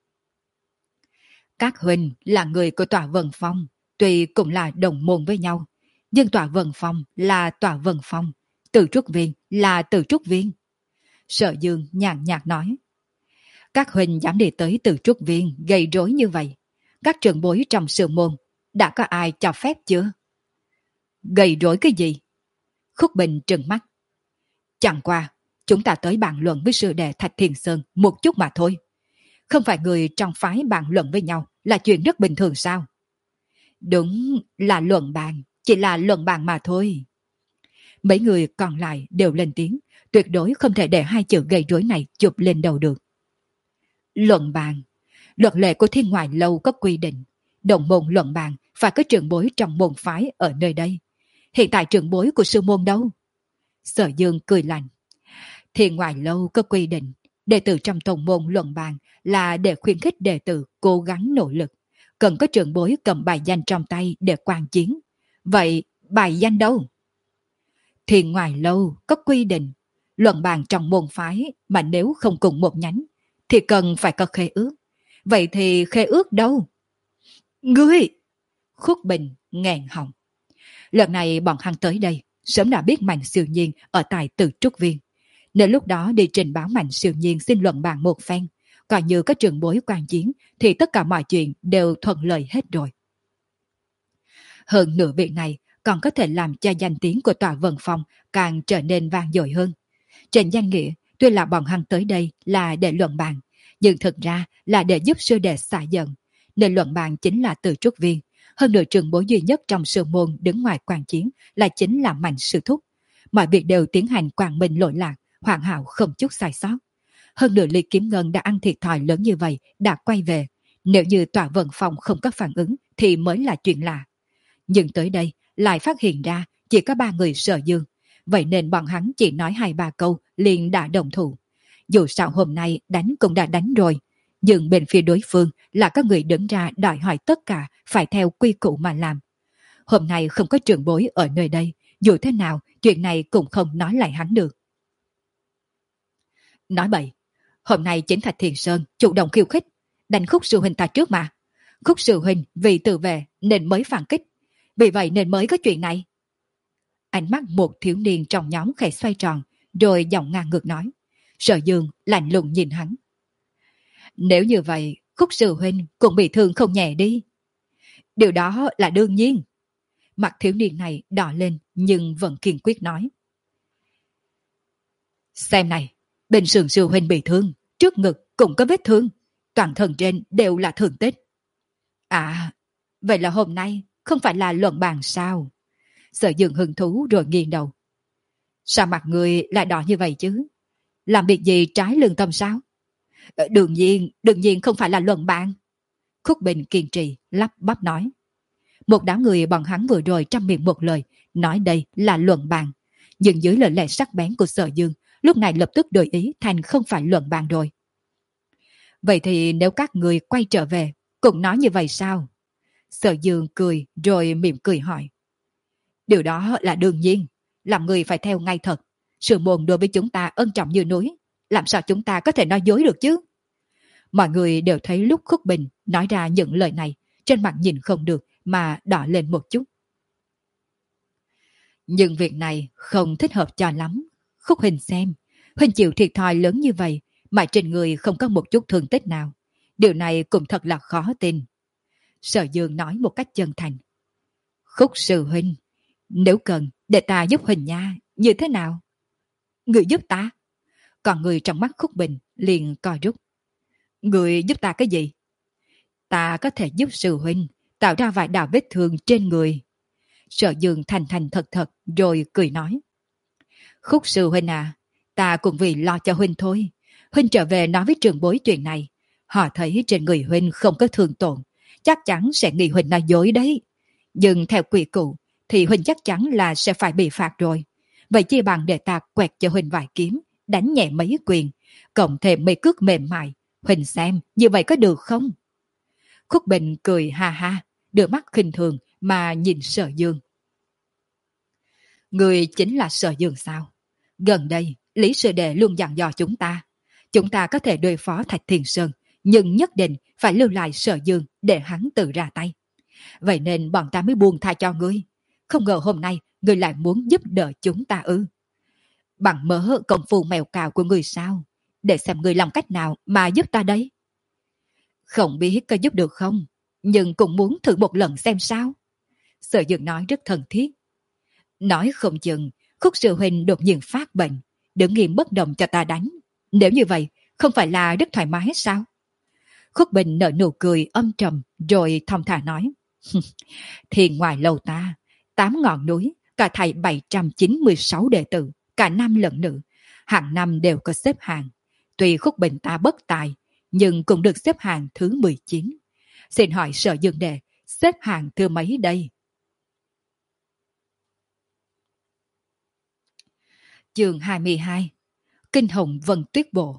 Các huynh là người của Tòa Vân Phong, tuy cũng là đồng môn với nhau, nhưng Tòa Vân Phong là Tòa Vân Phong, Từ Trúc Viên là Từ Trúc Viên. Sở Dương nhàn nhạt nói. Các huynh dám đi tới Từ Trúc Viên gây rối như vậy, các trưởng bối trong sư môn đã có ai cho phép chưa? Gây rối cái gì? Khúc Bình trừng mắt. Chẳng qua, chúng ta tới bàn luận với sư đệ Thạch Thiền Sơn một chút mà thôi. Không phải người trong phái bàn luận với nhau là chuyện rất bình thường sao? Đúng là luận bàn, chỉ là luận bàn mà thôi. Mấy người còn lại đều lên tiếng, tuyệt đối không thể để hai chữ gây rối này chụp lên đầu được. Luận bàn, luật lệ của Thiên Ngoại Lâu có quy định, đồng môn luận bàn phải có trưởng bối trong môn phái ở nơi đây. Hiện tại trưởng bối của sư môn đâu? Sở Dương cười lạnh. Thiên Ngoại Lâu có quy định, đệ tử trong tông môn luận bàn là để khuyến khích đệ tử cố gắng nỗ lực, cần có trưởng bối cầm bài danh trong tay để quan chiến. Vậy bài danh đâu? Thiên Ngoại Lâu có quy định, luận bàn trong môn phái mà nếu không cùng một nhánh thì cần phải có khế ước. Vậy thì khế ước đâu? Ngươi! Khúc Bình nghẹn họng. Lần này bọn hắn tới đây sớm đã biết Mạnh Siêu Nhiên ở tại Từ Trúc Viên, nên lúc đó đi trình báo Mạnh Siêu Nhiên xin luận bàn một phen, coi như có trường bối quan chiến thì tất cả mọi chuyện đều thuận lợi hết rồi. Hơn nữa việc này còn có thể làm cho danh tiếng của Tòa Vân Phong càng trở nên vang dội hơn. Trên danh nghĩa, tuy là bọn hắn tới đây là để luận bàn, nhưng thực ra là để giúp sư đệ xả giận, nên luận bàn chính là Từ Trúc Viên. Hơn nữa trường bối duy nhất trong sư môn đứng ngoài quan chiến là chính là Mạnh Sư Thúc. Mọi việc đều tiến hành quang minh lỗi lạc, hoàn hảo không chút sai sót. Hơn nữa Lý Kiếm Ngân đã ăn thiệt thòi lớn như vậy, đã quay về. Nếu như Tòa Vân Phong không có phản ứng thì mới là chuyện lạ. Nhưng tới đây lại phát hiện ra chỉ có ba người Sở Dương. Vậy nên bọn hắn chỉ nói hai ba câu liền đã đồng thủ. Dù sao hôm nay đánh cũng đã đánh rồi, nhưng bên phía đối phương là có người đứng ra đòi hỏi tất cả phải theo quy củ mà làm. Hôm nay không có trưởng bối ở nơi đây, dù thế nào chuyện này cũng không nói lại hắn được. Nói bậy, hôm nay chính Thạch Thiền Sơn chủ động khiêu khích, đánh Khúc sư huynh ta trước mà. Khúc sư huynh vì tự vệ nên mới phản kích, vì vậy nên mới có chuyện này. Ánh mắt một thiếu niên trong nhóm khẽ xoay tròn, rồi giọng ngang ngược nói. Sở Dương lạnh lùng nhìn hắn. Nếu như vậy, Khúc sư huynh cũng bị thương không nhẹ đi. Điều đó là đương nhiên. Mặt thiếu niên này đỏ lên nhưng vẫn kiên quyết nói. Xem này, bên sườn sư huynh bị thương, trước ngực cũng có vết thương, toàn thân trên đều là thương tích. À, vậy là hôm nay không phải là luận bàn sao? Sở Dương hứng thú rồi nghiêng đầu. Sao mặt người lại đỏ như vậy chứ? Làm việc gì trái lương tâm sao? Đương nhiên, đương nhiên không phải là luận bàn. Khúc Bình kiên trì, lắp bắp nói. Một đám người bọn hắn vừa rồi trăm miệng một lời, nói đây là luận bàn. Nhưng dưới lời lẽ sắc bén của Sở Dương, lúc này lập tức đổi ý thành không phải luận bàn rồi. Vậy thì nếu các người quay trở về, cũng nói như vậy sao? Sở Dương cười rồi mỉm cười hỏi. Điều đó là đương nhiên, làm người phải theo ngay thật. Sự môn đối với chúng ta ân trọng như núi, làm sao chúng ta có thể nói dối được chứ? Mọi người đều thấy lúc Khúc Bình nói ra những lời này, trên mặt nhìn không được mà đỏ lên một chút. Nhưng việc này không thích hợp cho lắm. Khúc Hình xem, Huynh chịu thiệt thòi lớn như vậy mà trên người không có một chút thương tích nào. Điều này cũng thật là khó tin. Sở Dương nói một cách chân thành. Khúc sư huynh, nếu cần để ta giúp Huỳnh nha, như thế nào? Người giúp ta? Còn người trong mắt Khúc Bình liền coi rút. Người giúp ta cái gì? Ta có thể giúp sư huynh tạo ra vài đạo vết thương trên người. Sở Dương thành thành thật thật rồi cười nói. Khúc sư huynh à, ta cũng vì lo cho huynh thôi. Huynh trở về nói với trường bối chuyện này. Họ thấy trên người huynh không có thương tổn, chắc chắn sẽ nghĩ huynh nói dối đấy. Nhưng theo quy củ thì huynh chắc chắn là sẽ phải bị phạt rồi. Vậy chi bằng để ta quẹt cho huynh vài kiếm, đánh nhẹ mấy quyền, cộng thêm mấy cước mềm mại. Huỳnh xem, như vậy có được không? Khúc Bình cười ha ha, đưa mắt khinh thường mà nhìn Sở Dương. Người chính là Sở Dương sao? Gần đây, Lý Sư Đệ luôn dặn dò chúng ta. Chúng ta có thể đối phó Thạch Thiên Sơn, nhưng nhất định phải lưu lại Sở Dương để hắn tự ra tay. Vậy nên bọn ta mới buông tha cho ngươi. Không ngờ hôm nay ngươi lại muốn giúp đỡ chúng ta ư? Bằng mớ công phu mèo cào của ngươi sao? Để xem ngươi làm cách nào mà giúp ta đây. Không biết có giúp được không, nhưng cũng muốn thử một lần xem sao. Sở Dương nói rất thân thiết. Nói không chừng, Khúc sư huynh đột nhiên phát bệnh, đứng nghiêm bất động cho ta đánh. Nếu như vậy, không phải là rất thoải mái sao? Khúc Bình nở nụ cười âm trầm, rồi thong thả nói. Thì ngoài lầu ta, tám ngọn núi, cả thầy bảy trăm chín mươi sáu đệ tử, cả nam lẫn nữ, hàng năm đều có xếp hàng. Tuy Khúc Bình ta bất tài, nhưng cũng được xếp hàng thứ mười chín. Xin hỏi Sở Dương đệ, xếp hàng thứ mấy đây? Chương hai mươi hai. Kinh hồng vân tuyết bộ.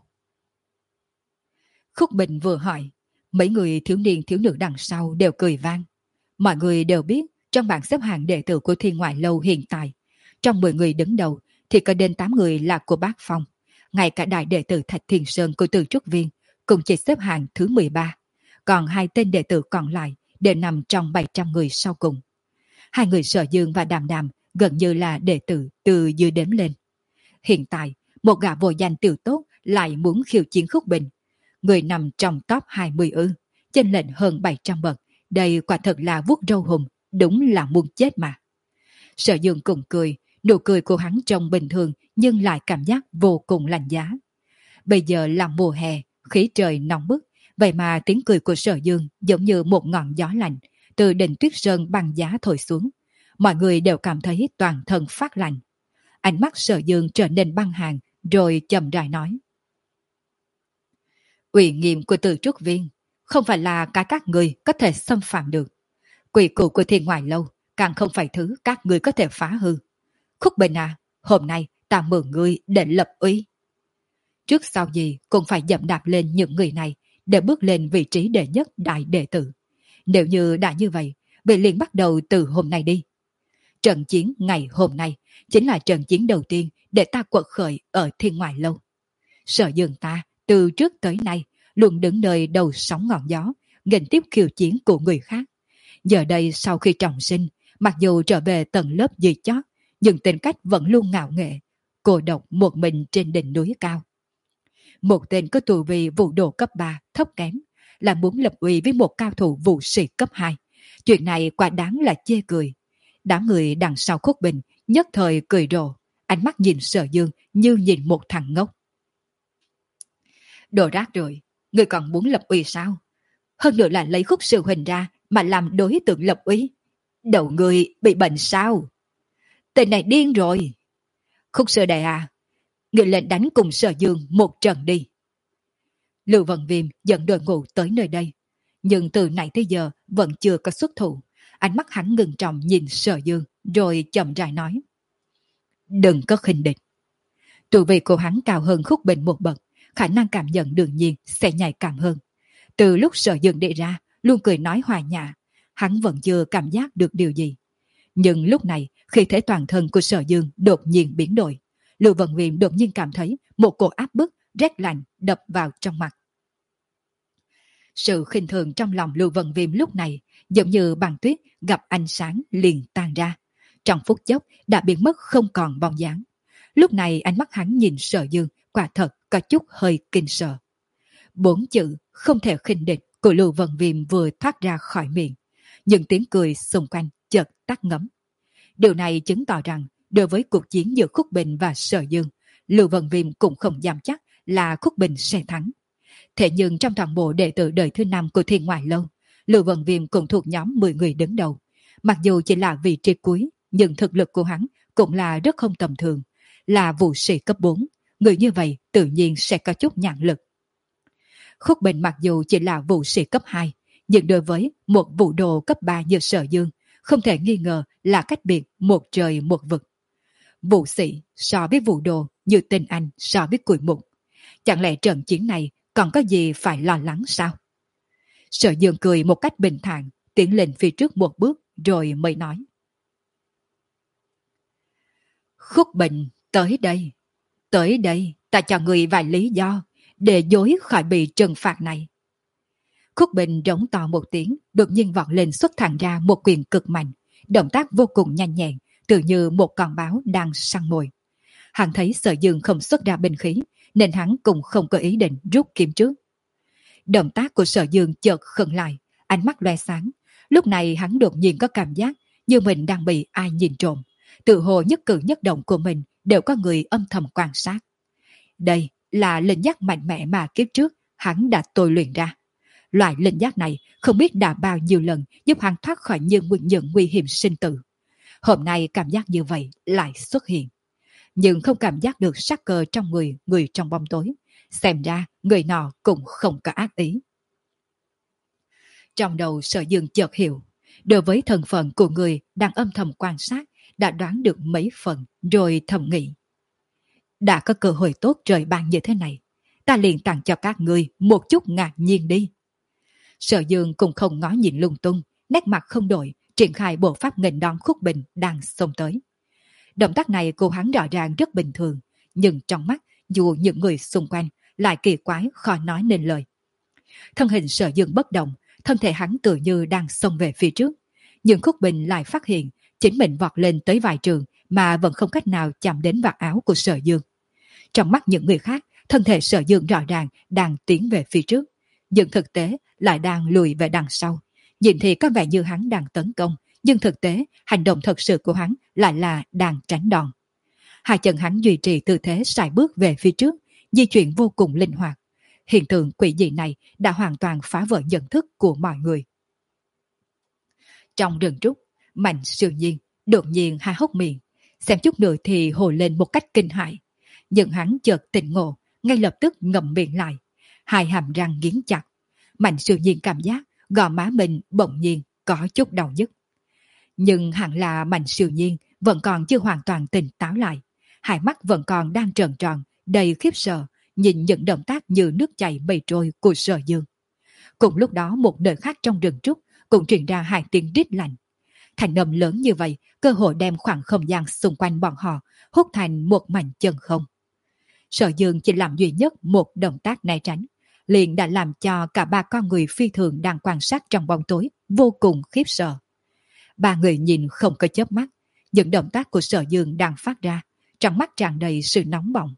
Khúc Bình vừa hỏi, mấy người thiếu niên thiếu nữ đằng sau đều cười vang. Mọi người đều biết, trong bảng xếp hạng đệ tử của Thiên Ngoại Lâu hiện tại, trong mười người đứng đầu thì có đến tám người là của Bác Phong. Ngay cả đại đệ tử Thạch Thiên Sơn của Từ Trúc Viên cũng chỉ xếp hạng thứ mười ba. Còn hai tên đệ tử còn lại đều nằm trong bảy trăm người sau cùng. Hai người Sở Dương và Đàm Đàm gần như là đệ tử từ dưới đếm lên. Hiện tại, một gã vô danh tiểu tốt lại muốn khiêu chiến Khúc Bình. Người nằm trong top hai mươi ư, chênh lệch hơn bảy trăm bậc. Đây quả thật là vuốt râu hùng, đúng là muốn chết mà. Sở Dương cùng cười, nụ cười của hắn trông bình thường nhưng lại cảm giác vô cùng lạnh giá. Bây giờ là mùa hè, khí trời nóng bức, vậy mà tiếng cười của Sở Dương giống như một ngọn gió lạnh từ đỉnh tuyết sơn băng giá thổi xuống. Mọi người đều cảm thấy toàn thân phát lạnh. Ánh mắt Sở Dương trở nên băng hàng, rồi chậm rãi nói. Ủy nghiêm của Từ Trúc Viên không phải là cả các người có thể xâm phạm được. Quỷ củ của Thiên Ngoại Lâu càng không phải thứ các người có thể phá hư. Khúc Bình à, hôm nay ta mượn ngươi để lập uy. Trước sau gì cũng phải dậm đạp lên những người này để bước lên vị trí đệ nhất đại đệ tử. Nếu như đã như vậy, vậy liền bắt đầu từ hôm nay đi. Trận chiến ngày hôm nay chính là trận chiến đầu tiên để ta quật khởi ở Thiên Ngoại Lâu. Sở Dương ta từ trước tới nay luôn đứng nơi đầu sóng ngọn gió, nghênh tiếp khiêu chiến của người khác. Giờ đây sau khi trọng sinh, mặc dù trở về tầng lớp dưới chót, nhưng tính cách vẫn luôn ngạo nghệ, cô độc một mình trên đỉnh núi cao. Một tên có tu vi vũ đồ cấp ba thấp kém, là muốn lập uy với một cao thủ vũ sĩ cấp hai. Chuyện này quả đáng là chê cười. Đám người đằng sau Khúc Bình nhất thời cười rộ, ánh mắt nhìn Sở Dương như nhìn một thằng ngốc. Đồ rác rồi, người còn muốn lập uy sao? Hơn nữa là lấy Khúc sư huynh ra mà làm đối tượng lập uy. Đầu người bị bệnh sao? Tên này điên rồi. Khúc sư đệ à, người lên đánh cùng Sở Dương một trận đi. Lưu Vân Viêm dẫn đội ngũ tới nơi đây, nhưng từ nãy tới giờ vẫn chưa có xuất thủ. Ánh mắt hắn ngừng trọng nhìn Sở Dương, rồi chậm rãi nói. Đừng có khinh địch. Tu vi của hắn cao hơn Khúc Bình một bậc, khả năng cảm nhận đương nhiên sẽ nhạy cảm hơn. Từ lúc Sở Dương đi ra, luôn cười nói hòa nhã, hắn vẫn chưa cảm giác được điều gì. Nhưng lúc này, khi thấy toàn thân của Sở Dương đột nhiên biến đổi, Lưu Vân Viêm đột nhiên cảm thấy một cổ áp bức, rét lạnh đập vào trong mặt. Sự khinh thường trong lòng Lưu Vân Viêm lúc này giống như băng tuyết gặp ánh sáng liền tan ra. Trong phút chốc đã biến mất không còn bóng dáng. Lúc này ánh mắt hắn nhìn Sở Dương quả thật có chút hơi kinh sợ. Bốn chữ không thể khinh địch của Lưu Vân Viêm vừa thoát ra khỏi miệng. Những tiếng cười xung quanh chợt tắt ngấm. Điều này chứng tỏ rằng đối với cuộc chiến giữa Khúc Bình và Sở Dương, Lưu Vân Viêm cũng không dám chắc là Khúc Bình sẽ thắng. Thế nhưng trong toàn bộ đệ tử đời thứ năm của Thiên Ngoại Lâu, Lưu Vân Viêm cũng thuộc nhóm mười người đứng đầu. Mặc dù chỉ là vị trí cuối, nhưng thực lực của hắn cũng là rất không tầm thường. Là vũ sĩ cấp bốn, người như vậy tự nhiên sẽ có chút nhãn lực. Khúc Bình mặc dù chỉ là vũ sĩ cấp hai, nhưng đối với một vũ đồ cấp ba như Sở Dương, không thể nghi ngờ là cách biệt một trời một vực. Vũ sĩ so với vũ đồ như tên anh so với cùi mục. Chẳng lẽ trận chiến này còn có gì phải lo lắng sao? Sở Dương cười một cách bình thản, tiến lên phía trước một bước rồi mới nói. Khúc Bình, tới đây. Tới đây, ta cho người vài lý do để dối khỏi bị trừng phạt này. Khúc Bình rống to một tiếng, đột nhiên vọt lên xuất thẳng ra một quyền cực mạnh, động tác vô cùng nhanh nhẹn, tự như một con báo đang săn mồi. Hắn thấy Sở Dương không xuất ra binh khí, nên hắn cũng không có ý định rút kiếm trước. Động tác của Sở Dương chợt khựng lại, ánh mắt loe sáng. Lúc này hắn đột nhiên có cảm giác như mình đang bị ai nhìn trộm. Tự hồ nhất cử nhất động của mình đều có người âm thầm quan sát. Đây là linh giác mạnh mẽ mà kiếp trước hắn đã tôi luyện ra. Loại linh giác này không biết đã bao nhiêu lần giúp hắn thoát khỏi những nguyên nhân nguy hiểm sinh tử. Hôm nay cảm giác như vậy lại xuất hiện. Nhưng không cảm giác được sắc cơ trong người người trong bóng tối. Xem ra người nọ cũng không có ác ý. Trong đầu Sở Dương chợt hiểu, đối với thân phận của người đang âm thầm quan sát, đã đoán được mấy phần rồi thầm nghĩ. Đã có cơ hội tốt trời ban như thế này, ta liền tặng cho các ngươi một chút ngạc nhiên đi. Sở Dương cũng không ngó nhìn lung tung, nét mặt không đổi, triển khai bộ pháp nghênh đón Khúc Bình đang xông tới. Động tác này của hắn rõ ràng rất bình thường, nhưng trong mắt dù những người xung quanh lại kỳ quái khó nói nên lời. Thân hình Sở Dương bất động, thân thể hắn tự như đang xông về phía trước, nhưng Khúc Bình lại phát hiện chính mình vọt lên tới vài trường mà vẫn không cách nào chạm đến vạt áo của Sở Dương. Trong mắt những người khác, thân thể Sở Dương rõ ràng đang tiến về phía trước, nhưng thực tế lại đang lùi về đằng sau. Nhìn thì có vẻ như hắn đang tấn công, nhưng thực tế hành động thật sự của hắn lại là đang tránh đòn. Hai chân hắn duy trì tư thế sải bước về phía trước, di chuyển vô cùng linh hoạt. Hiện tượng quỷ dị này đã hoàn toàn phá vỡ nhận thức của mọi người. Trong rừng trúc, Mạnh Siêu Nhiên đột nhiên há hốc miệng, xem chút nữa thì hồ lên một cách kinh hãi. Nhưng hắn chợt tỉnh ngộ, ngay lập tức ngậm miệng lại, hai hàm răng nghiến chặt. Mạnh Siêu Nhiên cảm giác gò má mình bỗng nhiên có chút đau nhức. Nhưng hẳn là Mạnh Siêu Nhiên vẫn còn chưa hoàn toàn tỉnh táo lại, hai mắt vẫn còn đang trợn tròn, đầy khiếp sợ, nhìn những động tác như nước chảy mây trôi của Sở Dương. Cùng lúc đó một nơi khác trong rừng trúc cũng truyền ra hai tiếng rít lạnh. Thành âm lớn như vậy, cơ hội đem khoảng không gian xung quanh bọn họ hút thành một mảnh chân không. Sở Dương chỉ làm duy nhất một động tác né tránh, liền đã làm cho cả ba con người phi thường đang quan sát trong bóng tối vô cùng khiếp sợ. Ba người nhìn không có chớp mắt, những động tác của Sở Dương đang phát ra, trong mắt tràn đầy sự nóng bỏng.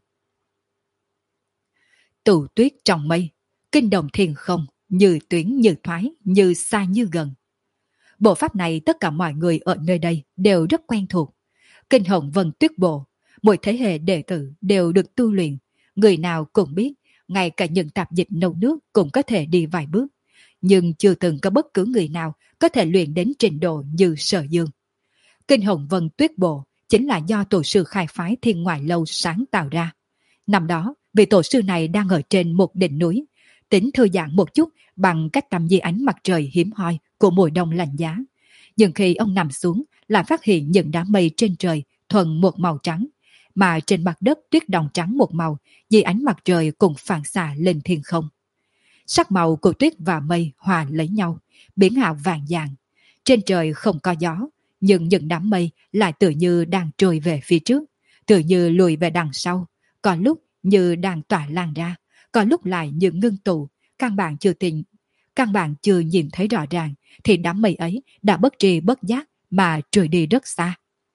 Tụ tuyết trong mây, kinh động thiên không, như tuyến như thoái, như xa như gần. Bộ pháp này tất cả mọi người ở nơi đây đều rất quen thuộc. Kinh Hồng Vân Tuyết Bộ, mỗi thế hệ đệ tử đều được tu luyện, người nào cũng biết, ngay cả những tạp dịch nấu nước cũng có thể đi vài bước. Nhưng chưa từng có bất cứ người nào có thể luyện đến trình độ như Sở Dương. Kinh Hồng Vân Tuyết Bộ chính là do tổ sư khai phái Thiên Ngoại Lâu sáng tạo ra. Năm đó, vị tổ sư này đang ở trên một đỉnh núi, tính thư giãn một chút bằng cách tầm dưới ánh mặt trời hiếm hoi của mùa đông lạnh giá. Nhưng khi ông nằm xuống, lại phát hiện những đám mây trên trời thuần một màu trắng, mà trên mặt đất tuyết đồng trắng một màu, vì ánh mặt trời cùng phản xạ lên thiên không. Sắc màu của tuyết và mây hòa lấy nhau, biến ảo vàng vàng. Trên trời không có gió, nhưng những đám mây lại tự như đang trôi về phía trước, tự như lùi về đằng sau, có lúc như đang tỏa lan ra, có lúc lại như ngưng tụ, căn bản chưa tình, căn bản chưa nhìn thấy rõ ràng, thì đám mây ấy đã bất tri bất giác mà trôi đi rất xa.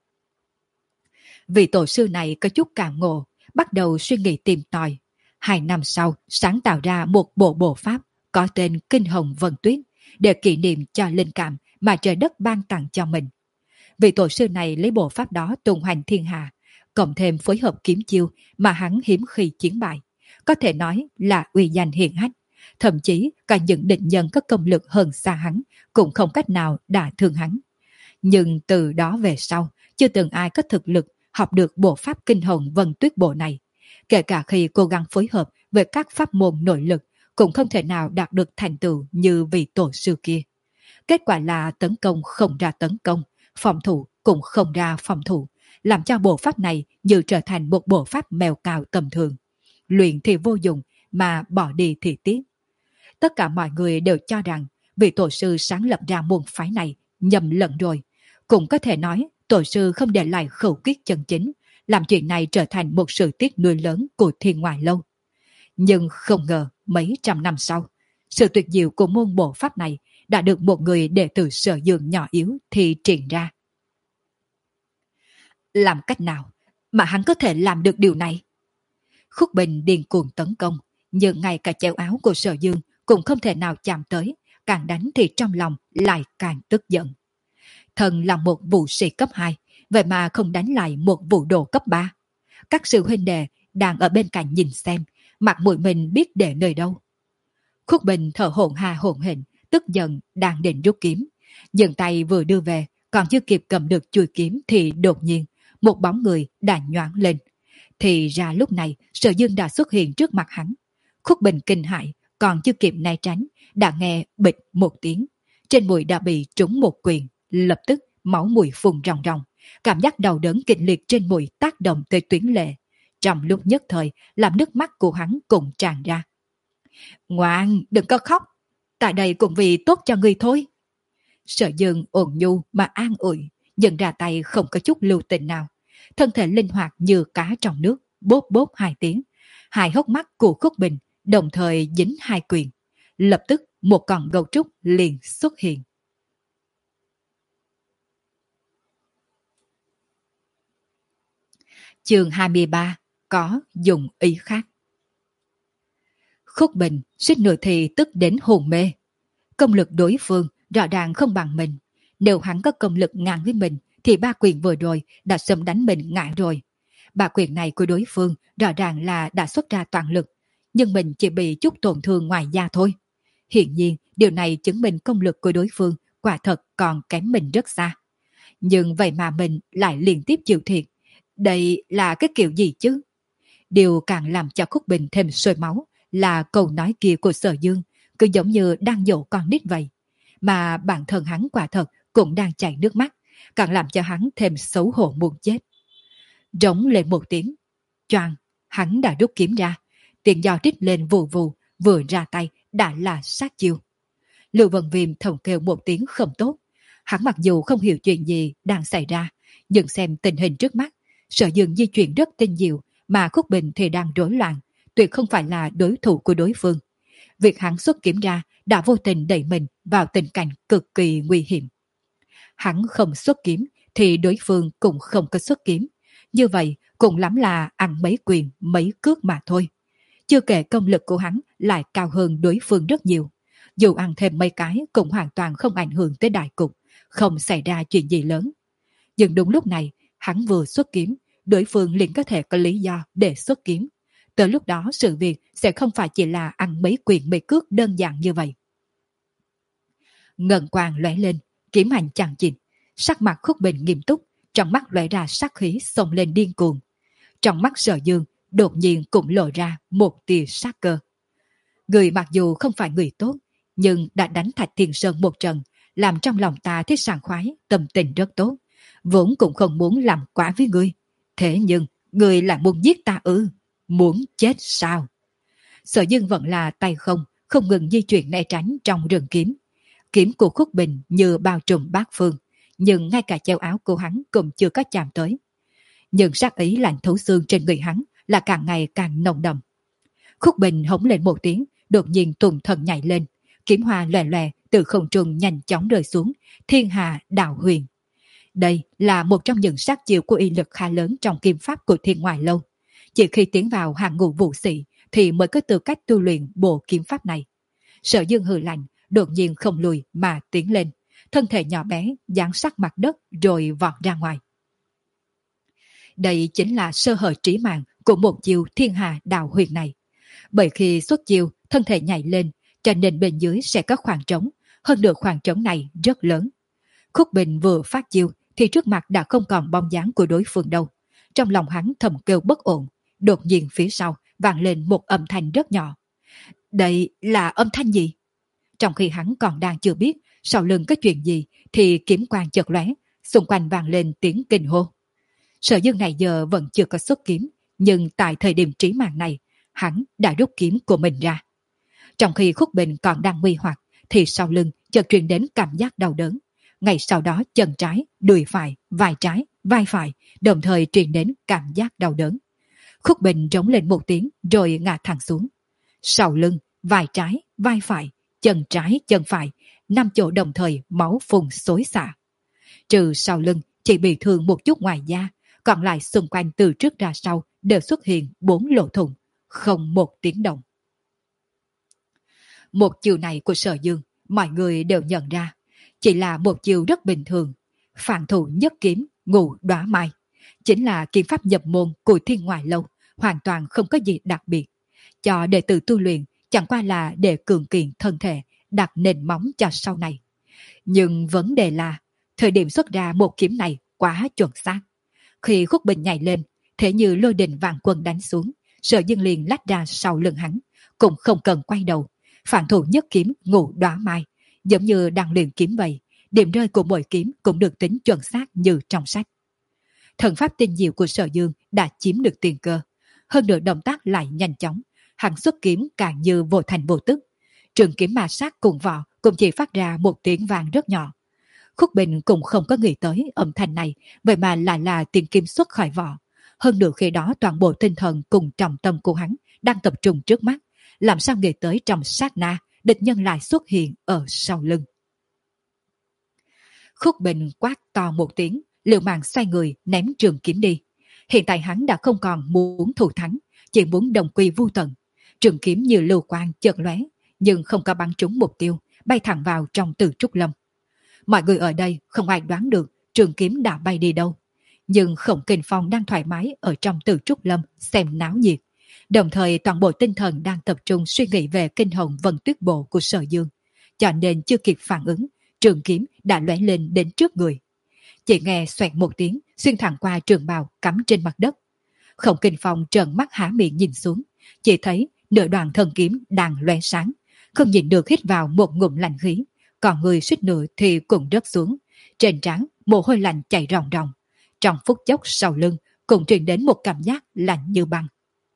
Vị tổ sư này có chút cảm ngộ, bắt đầu suy nghĩ tìm tòi. Hai năm sau, sáng tạo ra một bộ bộ pháp có tên Kinh Hồng Vân Tuyết, để kỷ niệm cho linh cảm mà trời đất ban tặng cho mình. Vị tổ sư này lấy bộ pháp đó tung hoành thiên hạ, cộng thêm phối hợp kiếm chiêu mà hắn hiếm khi chiến bại, có thể nói là uy danh hiển hách. Thậm chí cả những địch nhân có công lực hơn xa hắn cũng không cách nào đả thương hắn. Nhưng từ đó về sau, chưa từng ai có thực lực học được bộ pháp Kinh Hồng Vân Tuyết Bộ này. Kể cả khi cố gắng phối hợp với các pháp môn nội lực, cũng không thể nào đạt được thành tựu như vị tổ sư kia. Kết quả là tấn công không ra tấn công, phòng thủ cũng không ra phòng thủ, làm cho bộ pháp này như trở thành một bộ pháp mèo cào tầm thường. Luyện thì vô dụng, mà bỏ đi thì tiếc. Tất cả mọi người đều cho rằng vị tổ sư sáng lập ra môn phái này nhầm lẫn rồi. Cũng có thể nói tổ sư không để lại khẩu quyết chân chính, làm chuyện này trở thành một sự tiếc nuối lớn của Thiên Ngoại Lâu. Nhưng không ngờ mấy trăm năm sau, sự tuyệt diệu của môn bộ pháp này đã được một người đệ tử Sở Dương nhỏ yếu thì triển ra. Làm cách nào mà hắn có thể làm được điều này? Khúc Bình điên cuồng tấn công, nhưng ngay cả chéo áo của Sở Dương cũng không thể nào chạm tới, càng đánh thì trong lòng lại càng tức giận. Thần là một vũ sĩ cấp hai, vậy mà không đánh lại một vũ đồ cấp ba. Các sư huynh đệ đang ở bên cạnh nhìn xem, mặt mũi mình biết để nơi đâu. Khúc Bình thở hổn hà hổn hển, tức giận đang định rút kiếm. Dừng tay vừa đưa về, còn chưa kịp cầm được chuôi kiếm thì đột nhiên một bóng người đã nhoáng lên. Thì ra lúc này Sở Dương đã xuất hiện trước mặt hắn. Khúc Bình kinh hãi, còn chưa kịp né tránh, đã nghe bịch một tiếng. Trên mũi đã bị trúng một quyền, lập tức máu mũi phun ròng ròng. Cảm giác đau đớn kịch liệt trên mũi tác động tới tuyến lệ. Trong lúc nhất thời, làm nước mắt của hắn cũng tràn ra. Ngoan, đừng có khóc. Tại đây cũng vì tốt cho ngươi thôi. Sở Dương ôn nhu mà an ủi, nhưng ra tay không có chút lưu tình nào. Thân thể linh hoạt như cá trong nước, bốp bốp hai tiếng. Hai hốc mắt của Khúc Bình đồng thời dính hai quyền. Lập tức một con gấu trúc liền xuất hiện. Chương hai mươi ba, có dùng ý khác. Khúc Bình suýt nữa thì tức đến hồn mê. Công lực đối phương rõ ràng không bằng mình. Nếu hắn có công lực ngang với mình thì ba quyền vừa rồi đã sớm đánh mình ngã rồi. Ba quyền này của đối phương rõ ràng là đã xuất ra toàn lực, nhưng mình chỉ bị chút tổn thương ngoài da thôi. Hiển nhiên điều này chứng minh công lực của đối phương quả thật còn kém mình rất xa. Nhưng vậy mà mình lại liên tiếp chịu thiệt. Đây là cái kiểu gì chứ? Điều càng làm cho Khúc Bình thêm sôi máu là câu nói kia của Sở Dương, cứ giống như đang dỗ con nít vậy. Mà bản thân hắn quả thật cũng đang chảy nước mắt, càng làm cho hắn thêm xấu hổ muốn chết. Rống lên một tiếng, choàng, hắn đã rút kiếm ra, tiếng gió rít lên vù vù, vừa ra tay đã là sát chiêu. Lưu Vân Viêm thầm kêu một tiếng không tốt. Hắn mặc dù không hiểu chuyện gì đang xảy ra, nhưng xem tình hình trước mắt, Sở Dương di chuyển rất tinh diệu, mà Khúc Bình thì đang rối loạn, tuyệt không phải là đối thủ của đối phương. Việc hắn xuất kiếm ra đã vô tình đẩy mình vào tình cảnh cực kỳ nguy hiểm. Hắn không xuất kiếm thì đối phương cũng không có xuất kiếm. Như vậy cũng lắm là ăn mấy quyền mấy cước mà thôi. Chưa kể công lực của hắn lại cao hơn đối phương rất nhiều. Dù ăn thêm mấy cái cũng hoàn toàn không ảnh hưởng tới đại cục, không xảy ra chuyện gì lớn. Nhưng đúng lúc này, hắn vừa xuất kiếm, đối phương liền có thể có lý do để xuất kiếm. Tới lúc đó sự việc sẽ không phải chỉ là ăn mấy quyền mấy cước đơn giản như vậy. Ngân quang lóe lên, kiếm hành chẳng chịt, sắc mặt Khúc Bình nghiêm túc, trong mắt lóe ra sát khí xông lên điên cuồng. Trong mắt Sở Dương đột nhiên cũng lộ ra một tia sát cơ. Người mặc dù không phải người tốt, nhưng đã đánh Thạch Thiên Sơn một trận, làm trong lòng ta thấy sảng khoái, tâm tình rất tốt. Vốn cũng không muốn làm quả với ngươi. Thế nhưng, ngươi lại muốn giết ta ư? Muốn chết sao? Sở Dương vẫn là tay không, không ngừng di chuyển né tránh trong rừng kiếm. Kiếm của Khúc Bình như bao trùm bát phương, nhưng ngay cả treo áo của hắn cũng chưa có chạm tới. Nhưng sát ý lạnh thấu xương trên người hắn là càng ngày càng nồng đậm. Khúc Bình hống lên một tiếng, đột nhiên tuần thần nhảy lên, kiếm hoa lòe lòe từ không trung nhanh chóng rơi xuống, thiên hà đạo huyền. Đây là một trong những sát chiêu của y lực khá lớn trong kiếm pháp của Thiên Ngoại Lâu. Chỉ khi tiến vào hàng ngũ vũ sĩ thì mới có tư cách tu luyện bộ kiếm pháp này. Sở Dương hừ lạnh, đột nhiên không lùi mà tiến lên, thân thể nhỏ bé giáng sát mặt đất rồi vọt ra ngoài. Đây chính là sơ hở trí mạng của một chiêu thiên hà đạo huyền này. Bởi khi xuất chiêu, thân thể nhảy lên, cho nên bên dưới sẽ có khoảng trống, hơn nữa khoảng trống này rất lớn. Khúc Bình vừa phát chiêu thì trước mặt đã không còn bóng dáng của đối phương đâu. Trong lòng hắn thầm kêu bất ổn, đột nhiên phía sau vang lên một âm thanh rất nhỏ. Đây là âm thanh gì? Trong khi hắn còn đang chưa biết sau lưng có chuyện gì thì kiếm quang chợt lóe, xung quanh vang lên tiếng kinh hô. Sở Dương này giờ vẫn chưa có xuất kiếm, nhưng tại thời điểm trí mạng này, hắn đã rút kiếm của mình ra. Trong khi Khúc Bình còn đang nguy hoặc, thì sau lưng chợt truyền đến cảm giác đau đớn. Ngay sau đó chân trái, đùi phải, vai trái, vai phải, đồng thời truyền đến cảm giác đau đớn. Khúc Bình rống lên một tiếng rồi ngã thẳng xuống. Sau lưng, vai trái, vai phải, chân trái, chân phải, năm chỗ đồng thời máu phun xối xả. Trừ sau lưng chỉ bị thương một chút ngoài da, còn lại xung quanh từ trước ra sau đều xuất hiện bốn lỗ thủng, không một tiếng động. Một chiều này của Sở Dương, mọi người đều nhận ra, chỉ là một chiều rất bình thường. Phản thủ nhất kiếm, ngũ đóa mai, chính là kiếm pháp nhập môn của Thiên Ngoại Lâu, hoàn toàn không có gì đặc biệt. Cho đệ tử tu luyện chẳng qua là để cường kiện thân thể, đặt nền móng cho sau này. Nhưng vấn đề là, thời điểm xuất ra một kiếm này quá chuẩn xác. Khi Khúc Bình nhảy lên, thế như lôi đình vạn quân đánh xuống, Sở Dương liền lách ra sau lưng hắn, cũng không cần quay đầu. Phản thủ nhất kiếm ngũ đóa mai, giống như đang luyện kiếm vậy, điểm rơi của mỗi kiếm cũng được tính chuẩn xác như trong sách. Thần pháp tinh diệu của Sở Dương đã chiếm được tiền cơ, hơn nữa động tác lại nhanh chóng, hắn xuất kiếm càng như vô thành vô tức. Trường kiếm ma sát cùng vỏ cũng chỉ phát ra một tiếng vang rất nhỏ. Khúc Bình cũng không có nghĩ tới âm thanh này, vậy mà lại là tiếng kim xuất khỏi vỏ. Hơn nữa khi đó toàn bộ tinh thần cùng trọng tâm của hắn đang tập trung trước mắt, làm sao nghĩ tới trong sát na địch nhân lại xuất hiện ở sau lưng. Khúc Bình quát to một tiếng, liều mạng xoay người ném trường kiếm đi. Hiện tại hắn đã không còn muốn thủ thắng, chỉ muốn đồng quy vu tận. Trường kiếm như lưu quang chợt lóe, nhưng không có bắn trúng mục tiêu, bay thẳng vào trong Từ Trúc Lâm. Mọi người ở đây không ai đoán được trường kiếm đã bay đi đâu. Nhưng Khổng Kình Phong đang thoải mái ở trong Từ Trúc Lâm xem náo nhiệt. Đồng thời toàn bộ tinh thần đang tập trung suy nghĩ về kinh hồng vân tuyết bộ của Sở Dương. Cho nên chưa kịp phản ứng, trường kiếm đã lóe lên đến trước người. Chỉ nghe xoẹt một tiếng, xuyên thẳng qua trường bào cắm trên mặt đất. Khổng Kình Phong trợn mắt há miệng nhìn xuống, chỉ thấy nửa đoạn thần kiếm đang lóe sáng, không nhìn được hít vào một ngụm lạnh khí, còn người suýt nữa thì cũng rớt xuống. Trên trán mồ hôi lạnh chảy ròng ròng, trong phút chốc sau lưng cũng truyền đến một cảm giác lạnh như băng.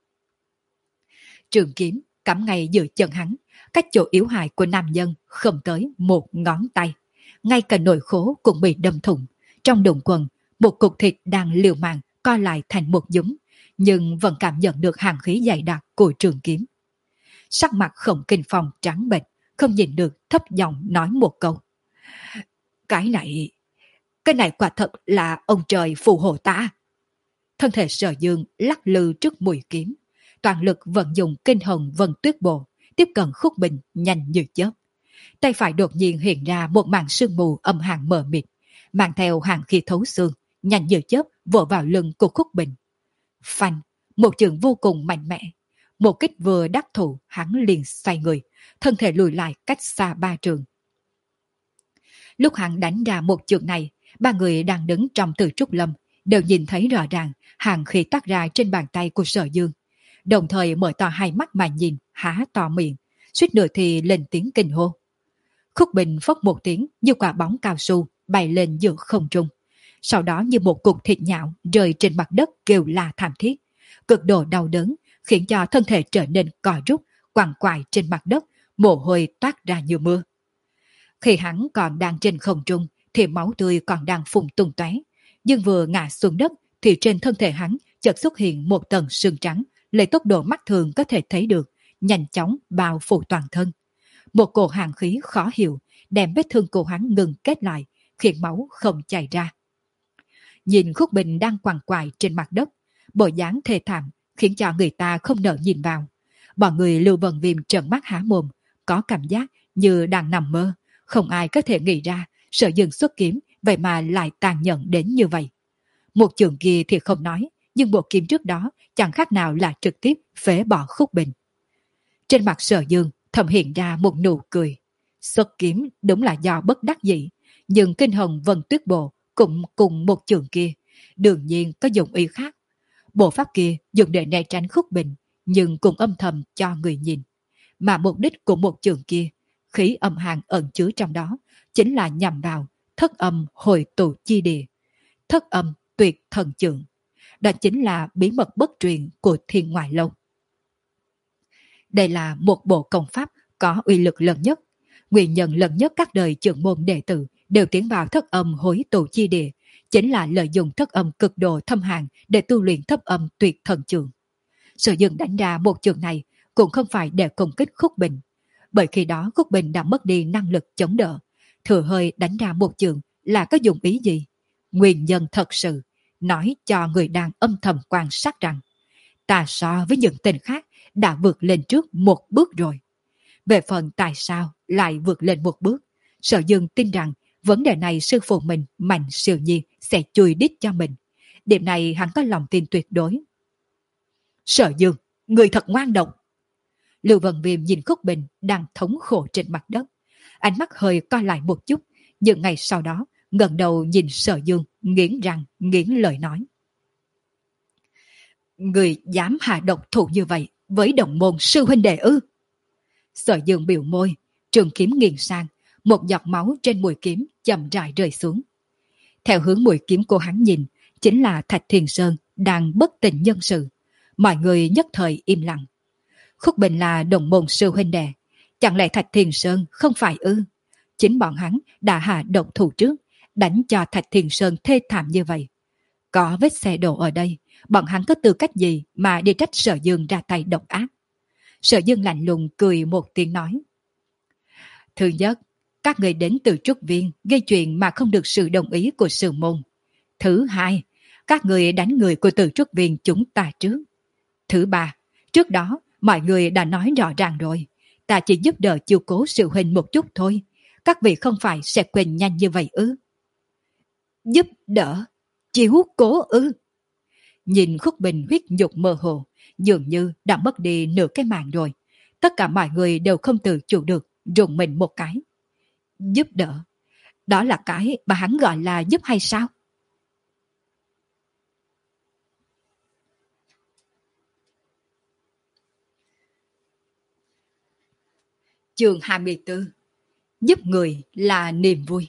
Trường kiếm cắm ngay giữa chân hắn, cách chỗ yếu hại của nam nhân không tới một ngón tay. Ngay cả nội khố cũng bị đâm thủng. Trong đụng quần, một cục thịt đang liều mạng co lại thành một nhúm, nhưng vẫn cảm nhận được hàn khí dày đặc của trường kiếm. Sắc mặt Khổng Kình Phong trắng bệch, không nhìn được thấp giọng nói một câu. Cái này, cái này quả thật là ông trời phù hộ ta. Thân thể Sở Dương lắc lư trước mũi kiếm, toàn lực vận dụng kinh hồng vân tuyết bộ, tiếp cận Khúc Bình nhanh như chớp. Tay phải đột nhiên hiện ra một màn sương mù âm hàn mờ mịt, mang theo hàn khí thấu xương, nhanh như chớp vỗ vào lưng của Khúc Bình. Phanh, một trường vô cùng mạnh mẽ. Một kích vừa đắc thủ, hắn liền xoay người, thân thể lùi lại cách xa ba trường. Lúc hắn đánh ra một trường này, ba người đang đứng trong Từ Trúc Lâm đều nhìn thấy rõ ràng hàn khí toát ra trên bàn tay của Sở Dương, đồng thời mở to hai mắt mà nhìn, há to miệng, suýt nữa thì lên tiếng kinh hô. Khúc Bình phốc một tiếng như quả bóng cao su bay lên giữa không trung, sau đó như một cục thịt nhão rơi trên mặt đất kêu la thảm thiết, cực độ đau đớn khiến cho thân thể trở nên co rút, quằn quại trên mặt đất, mồ hôi toát ra như mưa. Khi hắn còn đang trên không trung thì máu tươi còn đang phun tung tóe, nhưng vừa ngã xuống đất thì trên thân thể hắn chợt xuất hiện một tầng sương trắng, lấy tốc độ mắt thường có thể thấy được, nhanh chóng bao phủ toàn thân. Một cổ hàn khí khó hiểu đem vết thương của hắn ngừng kết lại, khiến máu không chảy ra. Nhìn Khúc Bình đang quằn quại trên mặt đất, bộ dáng thê thảm khiến cho người ta không nỡ nhìn vào. Bọn người Lưu Vân Viêm trợn mắt há mồm, có cảm giác như đang nằm mơ. Không ai có thể nghĩ ra Sở Dương xuất kiếm vậy mà lại tàn nhẫn đến như vậy. Một trường kia thì không nói, nhưng bộ kiếm trước đó chẳng khác nào là trực tiếp phế bỏ Khúc Bình. Trên mặt Sở Dương thầm hiện ra một nụ cười. Xuất kiếm đúng là do bất đắc dĩ, nhưng kinh hồng vân tuyết bộ cũng cùng một trường kia, đương nhiên có dụng ý khác. Bộ pháp kia dùng để né tránh Khúc Bình, nhưng cũng âm thầm cho người nhìn. Mà mục đích của một trường kia, khí âm hàn ẩn chứa trong đó, chính là nhằm vào thất âm hồi tụ chi địa. Thất âm tuyệt thần trường, đó chính là bí mật bất truyền của Thiên Ngoại Lâu. Đây là một bộ công pháp có uy lực lớn nhất. Nguyên nhân lớn nhất các đời trưởng môn đệ tử đều tiến vào thất âm hối tụ chi địa, chính là lợi dụng thất âm cực độ thâm hàn để tu luyện thất âm tuyệt thần trường. Sở dừng đánh ra một trường này cũng không phải để công kích Khúc Bình, bởi khi đó Khúc Bình đã mất đi năng lực chống đỡ. Thừa hơi đánh ra một trường là có dụng ý gì? Nguyên nhân thật sự nói cho người đang âm thầm quan sát rằng ta so với những tên khác đã vượt lên trước một bước rồi. Về phần tại sao lại vượt lên một bước, Sở Dương tin rằng vấn đề này sư phụ mình Mạnh Siêu Nhiên sẽ chui đít cho mình. Điểm này hắn có lòng tin tuyệt đối. Sở Dương, người thật ngoan độc. Lưu Vân Viêm nhìn Khúc Bình đang thống khổ trên mặt đất, ánh mắt hơi co lại một chút, nhưng ngày sau đó ngẩng đầu nhìn Sở Dương, nghiến răng nghiến lời nói: người dám hạ độc thủ như vậy với đồng môn sư huynh đệ ư? Sở Dương biểu môi, trường kiếm nghiêng sang, một giọt máu trên mũi kiếm chậm rãi rơi xuống. Theo hướng mũi kiếm của hắn nhìn, chính là Thạch Thiền Sơn đang bất tỉnh nhân sự. Mọi người nhất thời im lặng. Khúc Bình là đồng môn sư huynh đệ, chẳng lẽ Thạch Thiền Sơn không phải ư? Chính bọn hắn đã hạ độc thủ trước, đánh cho Thạch Thiền Sơn thê thảm như vậy. Có vết xe đổ ở đây, bọn hắn có tư cách gì mà đi trách Sở Dương ra tay độc ác? Sở Dương lạnh lùng cười một tiếng nói: thứ nhất, các người đến từ Trúc Viên gây chuyện mà không được sự đồng ý của sư môn. Thứ hai, các người đánh người của từ Trúc Viên chúng ta trước. Thứ ba, trước đó mọi người đã nói rõ ràng rồi, ta chỉ giúp đỡ chiếu cố sự huynh một chút thôi, các vị không phải sẽ quên nhanh như vậy ư? Giúp đỡ chiếu cố ư? Nhìn Khúc Bình huyết nhục mơ hồ, dường như đã mất đi nửa cái mạng rồi. Tất cả mọi người đều không tự chủ được rùng mình một cái. Giúp đỡ, đó là cái mà hắn gọi là giúp hay sao? Chương hai mươi tư. Giúp người là niềm vui.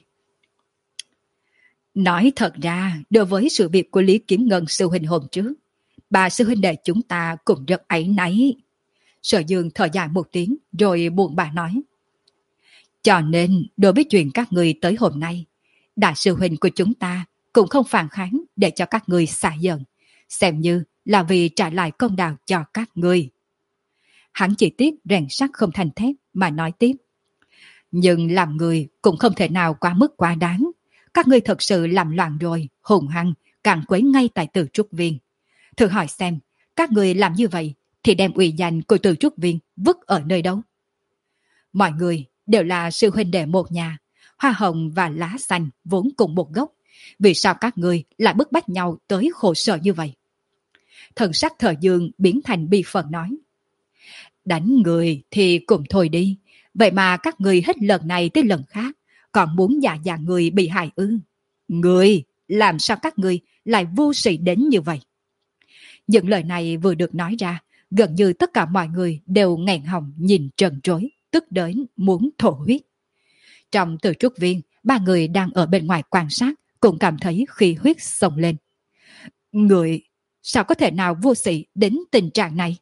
Nói thật ra, đối với sự việc của Lý Kiếm Ngân sư huynh hôm trước, bà sư huynh đệ chúng ta cũng rất áy náy. Sở Dương thở dài một tiếng rồi buồn bã nói: cho nên đối với chuyện các người tới hôm nay, đại sư huynh của chúng ta cũng không phản kháng để cho các người xả giận, xem như là vì trả lại công đạo cho các người. Hắn chỉ tiếc rèn sắt không thành thép mà nói tiếp: nhưng làm người cũng không thể nào quá mức quá đáng. Các ngươi thật sự làm loạn rồi, hùng hăng, càng quấy ngay tại Từ Trúc Viên. Thử hỏi xem, các người làm như vậy thì đem uy danh của Từ Trúc Viên vứt ở nơi đâu? Mọi người đều là sư huynh đệ một nhà, hoa hồng và lá xanh vốn cùng một gốc. Vì sao các người lại bức bách nhau tới khổ sở như vậy? Thần sắc Thờ Dương biến thành bi phận nói: đánh người thì cũng thôi đi, vậy mà các người hết lần này tới lần khác còn muốn dạ dạ người bị hại ư? Người, làm sao các người lại vô sĩ đến như vậy? Những lời này vừa được nói ra, gần như tất cả mọi người đều nghẹn họng nhìn trần trối, tức đến muốn thổ huyết. Trong Từ Trúc Viên, ba người đang ở bên ngoài quan sát cũng cảm thấy khí huyết xông lên. Người, sao có thể nào vô sĩ đến tình trạng này?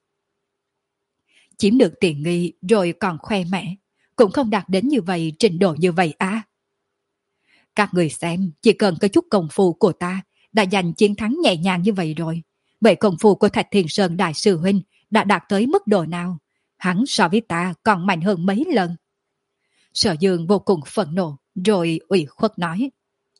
Chiếm được tiện nghi rồi còn khoe mẽ, cũng không đạt đến như vậy, trình độ như vậy à? Các người xem, chỉ cần có chút công phu của ta đã giành chiến thắng nhẹ nhàng như vậy rồi. Vậy công phu của Thạch Thiền Sơn đại sư huynh đã đạt tới mức độ nào? Hắn so với ta còn mạnh hơn mấy lần. Sở Dương vô cùng phẫn nộ rồi ủy khuất nói: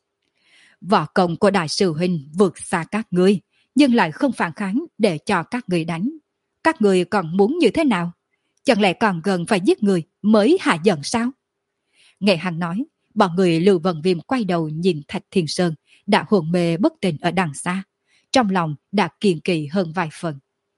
võ công của đại sư huynh vượt xa các ngươi, nhưng lại không phản kháng để cho các người đánh. Các người còn muốn như thế nào? Chẳng lẽ còn gần phải giết người mới hạ giận sao? Nghe hắn nói, bọn người Lưu Vân Viêm quay đầu nhìn Thạch Thiên Sơn đã hồn mê bất tỉnh ở đằng xa, trong lòng đã kiên kỳ hơn vài phần.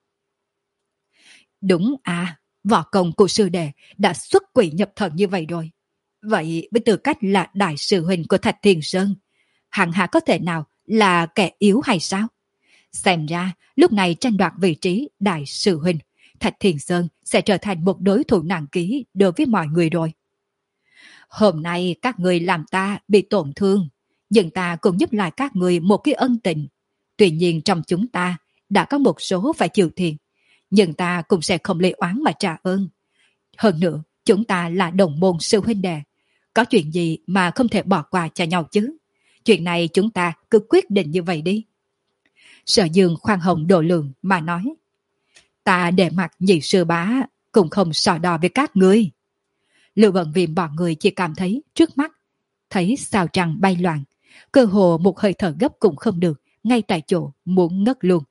Đúng à, võ công của sư đệ đã xuất quỷ nhập thần như vậy rồi. Vậy với tư cách là đại sư huynh của Thạch Thiên Sơn, hắn hạ có thể nào là kẻ yếu hay sao? Xem ra lúc này tranh đoạt vị trí đại sư huynh, Thạch Thiên Sơn sẽ trở thành một đối thủ nặng ký đối với mọi người rồi. Hôm nay các người làm ta bị tổn thương, nhưng ta cũng giúp lại các người một cái ân tình. Tuy nhiên trong chúng ta đã có một số phải chịu thiệt, nhưng ta cũng sẽ không lấy oán mà trả ơn. Hơn nữa, chúng ta là đồng môn sư huynh đệ, có chuyện gì mà không thể bỏ qua cho nhau chứ? Chuyện này chúng ta cứ quyết định như vậy đi. Sở Dương khoan hồng độ lượng mà nói. Ta để mặt nhị sư bá cũng không so đo với các ngươi. Lưu Vận Viêm bọn người chỉ cảm thấy trước mắt, thấy sao trăng bay loạn, cơ hồ một hơi thở gấp cũng không được, ngay tại chỗ muốn ngất luôn.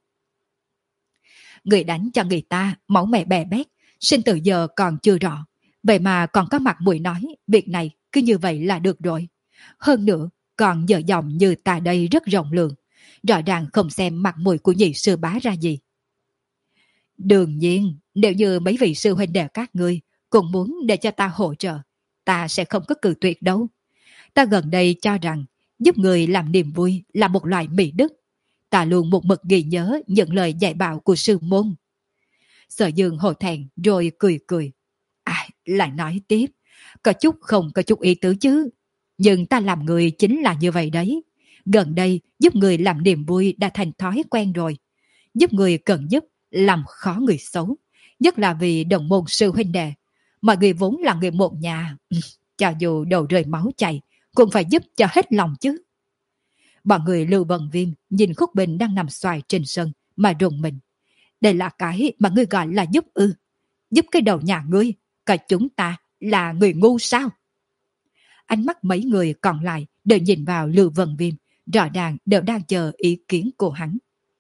Người đánh cho người ta máu mẻ bè bét, sinh từ giờ còn chưa rõ, vậy mà còn có mặt mũi nói việc này cứ như vậy là được rồi. Hơn nữa còn dở dòng như ta đây rất rộng lượng, rõ ràng không xem mặt mũi của nhị sư bá ra gì. Đương nhiên, nếu như mấy vị sư huynh đệ các ngươi cũng muốn để cho ta hỗ trợ, ta sẽ không có cự tuyệt đâu. Ta gần đây cho rằng giúp người làm niềm vui là một loại mỹ đức. Ta luôn một mực ghi nhớ những lời dạy bảo của sư môn. Sở Dương hổ thẹn rồi cười cười. À, lại nói tiếp, có chút không có chút ý tứ chứ. Nhưng ta làm người chính là như vậy đấy. Gần đây giúp người làm niềm vui đã thành thói quen rồi. Giúp người cần giúp, làm khó người xấu. Nhất là vì đồng môn sư huynh đệ. Mọi người vốn là người một nhà. Cho dù đầu rơi máu chảy, cũng phải giúp cho hết lòng chứ. Bọn người Lưu Vận Viêm nhìn Khúc Bình đang nằm xoài trên sân mà rùng mình. Đây là cái mà ngươi gọi là giúp ư? Giúp cái đầu nhà ngươi, cả chúng ta là người ngu sao? Ánh mắt mấy người còn lại đều nhìn vào Lưu Vận Viêm, rõ ràng đều đang chờ ý kiến của hắn.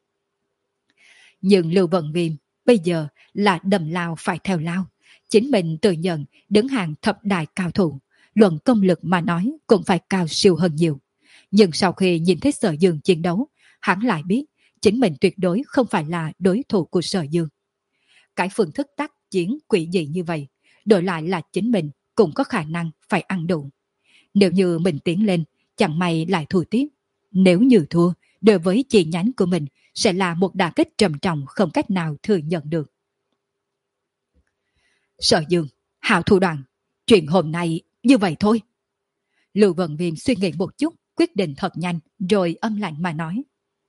Nhưng Lưu Vận Viêm bây giờ là đầm lao phải theo lao. Chính mình tự nhận đứng hàng thập đại cao thủ, luận công lực mà nói cũng phải cao siêu hơn nhiều. Nhưng sau khi nhìn thấy Sở Dương chiến đấu, hắn lại biết chính mình tuyệt đối không phải là đối thủ của Sở Dương. Cái phương thức tác chiến quỷ dị như vậy, đổi lại là chính mình cũng có khả năng phải ăn đủ. Nếu như mình tiến lên, chẳng may lại thua tiếp. Nếu như thua, đối với chi nhánh của mình sẽ là một đả kích trầm trọng không cách nào thừa nhận được. Sở Dương, hảo thủ đoạn, chuyện hôm nay như vậy thôi. Lưu Vận Viêm suy nghĩ một chút, quyết định thật nhanh, rồi âm lạnh mà nói.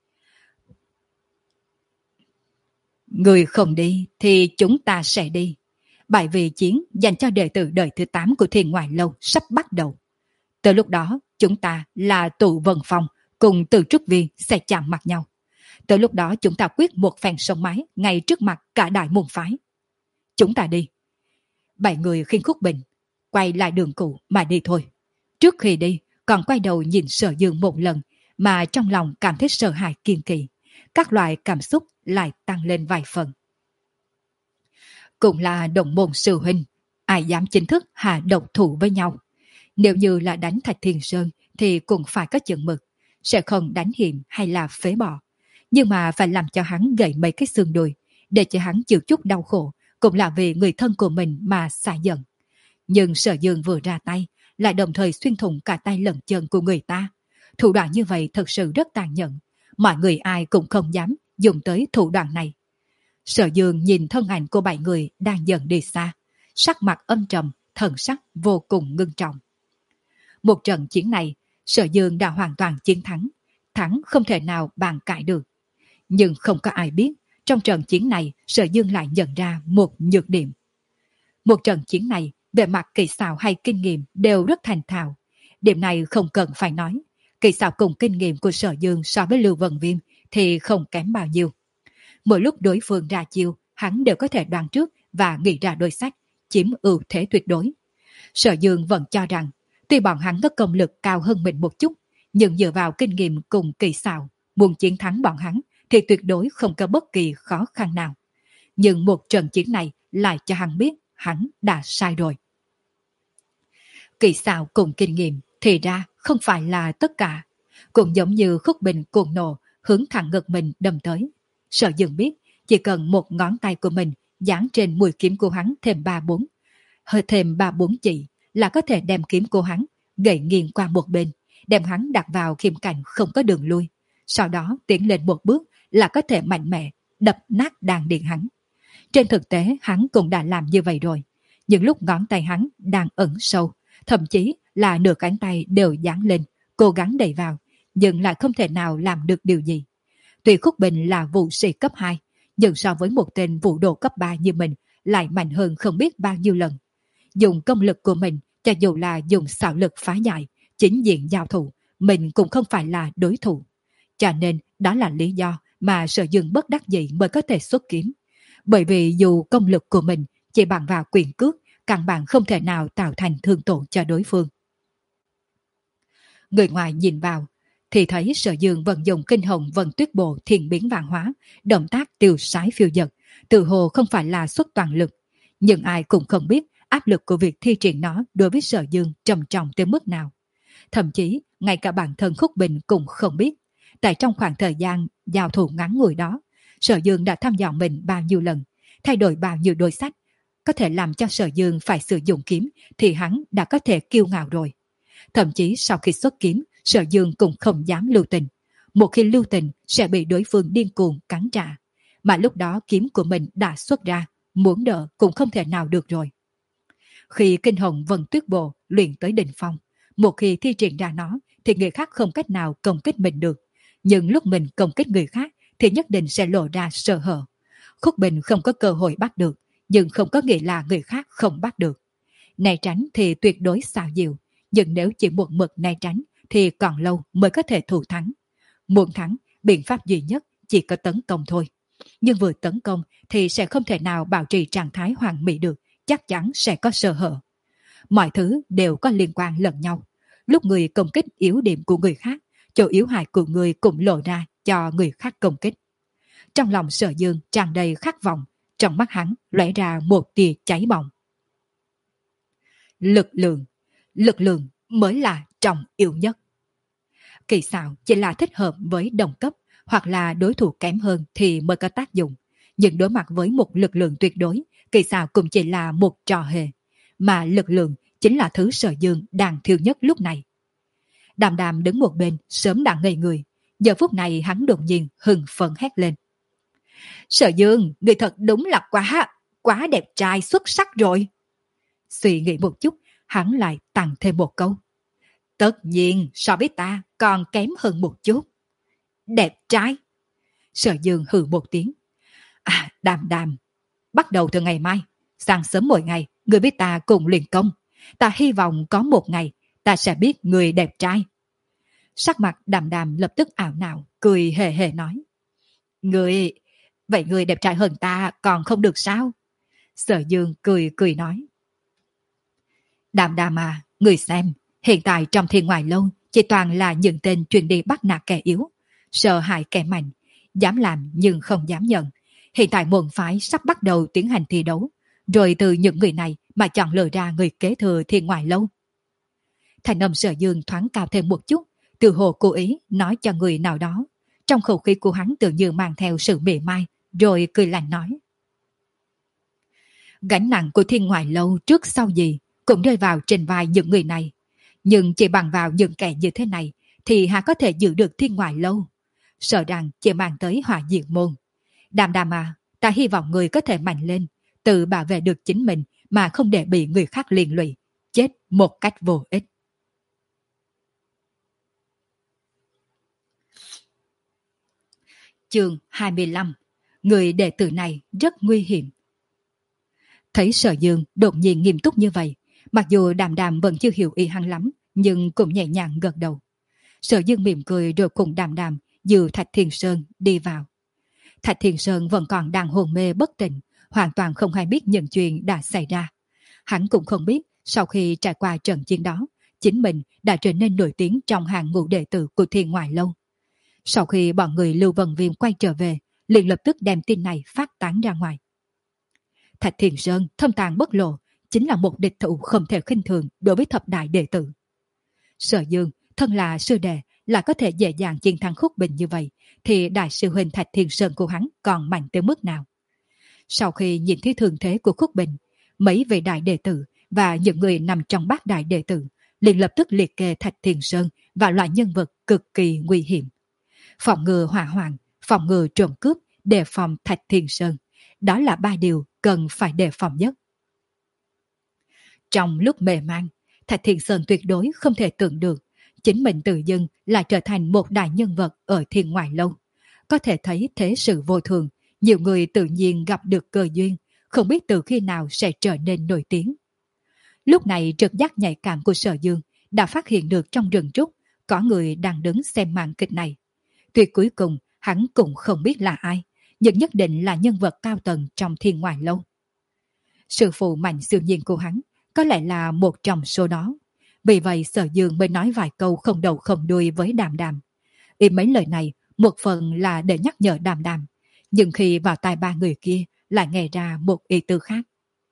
Người không đi thì chúng ta sẽ đi. Bài vị chiến dành cho đệ tử đời thứ tám của Thiên Ngoại Lâu sắp bắt đầu. Từ lúc đó, chúng ta là tụ Vân Phong cùng Từ Trúc Viên sẽ chạm mặt nhau. Từ lúc đó chúng ta quyết một phen sông mái ngay trước mặt cả đại môn phái. Chúng ta đi. Bảy người khiêng Khúc Bình, quay lại đường cũ mà đi thôi. Trước khi đi, còn quay đầu nhìn Sở Dương một lần mà trong lòng cảm thấy sợ hãi kiên kỳ. Các loại cảm xúc lại tăng lên vài phần. Cũng là đồng môn sư huynh, ai dám chính thức hạ độc thủ với nhau. Nếu như là đánh Thạch Thiên Sơn thì cũng phải có chừng mực, sẽ không đánh hiểm hay là phế bỏ. Nhưng mà phải làm cho hắn gãy mấy cái xương đùi, để cho hắn chịu chút đau khổ, cũng là vì người thân của mình mà xả giận. Nhưng Sở Dương vừa ra tay, lại đồng thời xuyên thủng cả tay lẫn chân của người ta. Thủ đoạn như vậy thật sự rất tàn nhẫn, mọi người ai cũng không dám dùng tới thủ đoạn này. Sở Dương nhìn thân ảnh của bảy người đang dần đi xa, sắc mặt âm trầm, thần sắc vô cùng ngưng trọng. Một trận chiến này, Sở Dương đã hoàn toàn chiến thắng, thắng không thể nào bàn cãi được. Nhưng không có ai biết, trong trận chiến này Sở Dương lại nhận ra một nhược điểm. Một trận chiến này, về mặt kỹ xảo hay kinh nghiệm đều rất thành thạo. Điểm này không cần phải nói. Kỹ xảo cùng kinh nghiệm của Sở Dương so với Lưu Vận Viêm thì không kém bao nhiêu. Mỗi lúc đối phương ra chiêu, hắn đều có thể đoán trước và nghĩ ra đối sách, chiếm ưu thế tuyệt đối. Sở Dương vẫn cho rằng, tuy bọn hắn có công lực cao hơn mình một chút, nhưng dựa vào kinh nghiệm cùng kỹ xảo, muốn chiến thắng bọn hắn thì tuyệt đối không có bất kỳ khó khăn nào. Nhưng một trận chiến này lại cho hắn biết hắn đã sai rồi. Kỹ xảo cùng kinh nghiệm thì ra không phải là tất cả. Cũng giống như Khúc Bình cuồng nộ hướng thẳng ngực mình đâm tới. Sở Dương biết chỉ cần một ngón tay của mình dán trên mũi kiếm của hắn thêm ba bốn, hơi thêm ba bốn chỉ là có thể đem kiếm của hắn gãy nghiêng qua một bên, đem hắn đặt vào khiêm cảnh không có đường lui. Sau đó tiến lên một bước là có thể mạnh mẽ đập nát đàn điện hắn. Trên thực tế hắn cũng đã làm như vậy rồi. Những lúc ngón tay hắn đang ẩn sâu, thậm chí là nửa cánh tay đều dán lên, cố gắng đẩy vào, nhưng lại không thể nào làm được điều gì. Tuy Khúc Bình là vũ sĩ cấp hai, nhưng so với một tên vũ đồ cấp ba như mình lại mạnh hơn không biết bao nhiêu lần. Dùng công lực của mình, cho dù là dùng xảo lực phá giải, chính diện giao thủ, mình cũng không phải là đối thủ. Cho nên đó là lý do mà Sở Dương bất đắc dĩ mới có thể xuất kiếm. Bởi vì dù công lực của mình chỉ bằng vào quyền cước, căn bản không thể nào tạo thành thương tổn cho đối phương. Người ngoài nhìn vào, thì thấy Sở Dương vận dụng kinh hồng vận tuyết bộ thiền biến vạn hóa, động tác tiêu sái phiêu dật, tự hồ không phải là xuất toàn lực. Nhưng ai cũng không biết áp lực của việc thi triển nó đối với Sở Dương trầm trọng tới mức nào. Thậm chí, ngay cả bản thân Khúc Bình cũng không biết. Tại trong khoảng thời gian giao thủ ngắn ngủi đó, Sở Dương đã thăm dò mình bao nhiêu lần, thay đổi bao nhiêu đôi sách. Có thể làm cho Sở Dương phải sử dụng kiếm thì hắn đã có thể kiêu ngạo rồi. Thậm chí sau khi xuất kiếm, Sở Dương cũng không dám lưu tình. Một khi lưu tình sẽ bị đối phương điên cuồng cắn trả. Mà lúc đó kiếm của mình đã xuất ra, muốn đỡ cũng không thể nào được rồi. Khi kinh hồng vân tuyết bộ luyện tới đỉnh phong, một khi thi triển ra nó thì người khác không cách nào công kích mình được. Nhưng lúc mình công kích người khác thì nhất định sẽ lộ ra sơ hở. Khúc Bình không có cơ hội bắt được, nhưng không có nghĩa là người khác không bắt được. Né tránh thì tuyệt đối xảo diệu, nhưng nếu chỉ một mực né tránh thì còn lâu mới có thể thủ thắng. Muốn thắng, biện pháp duy nhất chỉ có tấn công thôi. Nhưng vừa tấn công thì sẽ không thể nào bảo trì trạng thái hoàn mỹ được, chắc chắn sẽ có sơ hở. Mọi thứ đều có liên quan lẫn nhau. Lúc người công kích yếu điểm của người khác, chỗ yếu hại của người cũng lộ ra cho người khác công kích. Trong lòng Sở Dương tràn đầy khát vọng, trong mắt hắn lóe ra một tia cháy bỏng. Lực lượng, lực lượng mới là trọng yếu nhất. Kỳ xảo chỉ là thích hợp với đồng cấp hoặc là đối thủ kém hơn thì mới có tác dụng. Nhưng đối mặt với một lực lượng tuyệt đối, kỳ xảo cũng chỉ là một trò hề. Mà lực lượng chính là thứ Sở Dương đang thiếu nhất lúc này. Đàm Đàm đứng một bên sớm đã ngây người. Giờ phút này hắn đột nhiên hưng phấn hét lên. Sở Dương, người thật đúng là quá, quá đẹp trai xuất sắc rồi. Suy nghĩ một chút, hắn lại tăng thêm một câu. Tất nhiên so với ta còn kém hơn một chút. Đẹp trai. Sở Dương hừ một tiếng. À, Đàm Đàm, bắt đầu từ ngày mai, sáng sớm mỗi ngày, người biết ta cùng luyện công. Ta hy vọng có một ngày ta sẽ biết người đẹp trai. Sắc mặt Đàm Đàm lập tức ảo não, cười hề hề nói. Người, vậy người đẹp trai hơn ta còn không được sao? Sở Dương cười cười nói. Đàm Đàm à, người xem, hiện tại trong thiên ngoại lâu chỉ toàn là những tên chuyên đi bắt nạt kẻ yếu, sợ hại kẻ mạnh, dám làm nhưng không dám nhận. Hiện tại môn phái sắp bắt đầu tiến hành thi đấu, rồi từ những người này mà chọn lựa ra người kế thừa thiên ngoại lâu. Thành âm Sở Dương thoáng cao thêm một chút, từ hồ cố ý nói cho người nào đó. Trong khẩu khí của hắn tự như mang theo sự mỉa mai, rồi cười lạnh nói. Gánh nặng của thiên ngoại lâu trước sau gì cũng rơi vào trên vai những người này. Nhưng chỉ bằng vào những kẻ như thế này thì hà có thể giữ được thiên ngoại lâu. Sợ rằng chỉ mang tới hỏa diệt môn. Đàm Đàm à, ta hy vọng người có thể mạnh lên, tự bảo vệ được chính mình mà không để bị người khác liên lụy, chết một cách vô ích. Chương hai mươi lăm. Người đệ tử này rất nguy hiểm. Thấy Sở Dương đột nhiên nghiêm túc như vậy, mặc dù Đàm Đàm vẫn chưa hiểu ý hắn lắm, nhưng cũng nhẹ nhàng gật đầu. Sở Dương mỉm cười rồi cùng Đàm Đàm dìu Thạch Thiền Sơn đi vào. Thạch Thiền Sơn vẫn còn đang hồn mê bất tỉnh, hoàn toàn không hay biết những chuyện đã xảy ra. Hắn cũng không biết sau khi trải qua trận chiến đó, chính mình đã trở nên nổi tiếng trong hàng ngũ đệ tử của thiên ngoại lâu. Sau khi bọn người Lưu Vân Viêm quay trở về, liền lập tức đem tin này phát tán ra ngoài. Thạch Thiền Sơn thâm tàng bất lộ, chính là một địch thủ không thể khinh thường đối với thập đại đệ tử. Sở Dương, thân là sư đệ, là có thể dễ dàng chiến thắng Khúc Bình như vậy, thì đại sư huynh Thạch Thiền Sơn của hắn còn mạnh tới mức nào? Sau khi nhìn thấy thường thế của Khúc Bình, mấy vị đại đệ tử và những người nằm trong bát đại đệ tử liền lập tức liệt kê Thạch Thiền Sơn và loại nhân vật cực kỳ nguy hiểm. Phòng ngừa hỏa hoạn, phòng ngừa trộm cướp, đề phòng Thạch Thiền Sơn. Đó là ba điều cần phải đề phòng nhất. Trong lúc mê man, Thạch Thiền Sơn tuyệt đối không thể tưởng được chính mình tự dưng lại trở thành một đại nhân vật ở thiên ngoại lâu. có thể thấy thế sự vô thường, nhiều người tự nhiên gặp được cơ duyên, không biết từ khi nào sẽ trở nên nổi tiếng. Lúc này trực giác nhạy cảm của Sở Dương đã phát hiện được trong rừng trúc có người đang đứng xem màn kịch này. Tuy cuối cùng hắn cũng không biết là ai, nhưng nhất định là nhân vật cao tầng trong Thiên Ngoại Lâu. Sư phụ Mạnh Siêu Nhiên của hắn có lẽ là một trong số đó. Vì vậy Sở Dương mới nói vài câu không đầu không đuôi với Đàm Đàm. Ý mấy lời này một phần là để nhắc nhở Đàm Đàm, nhưng khi vào tai ba người kia lại nghe ra một ý tư khác.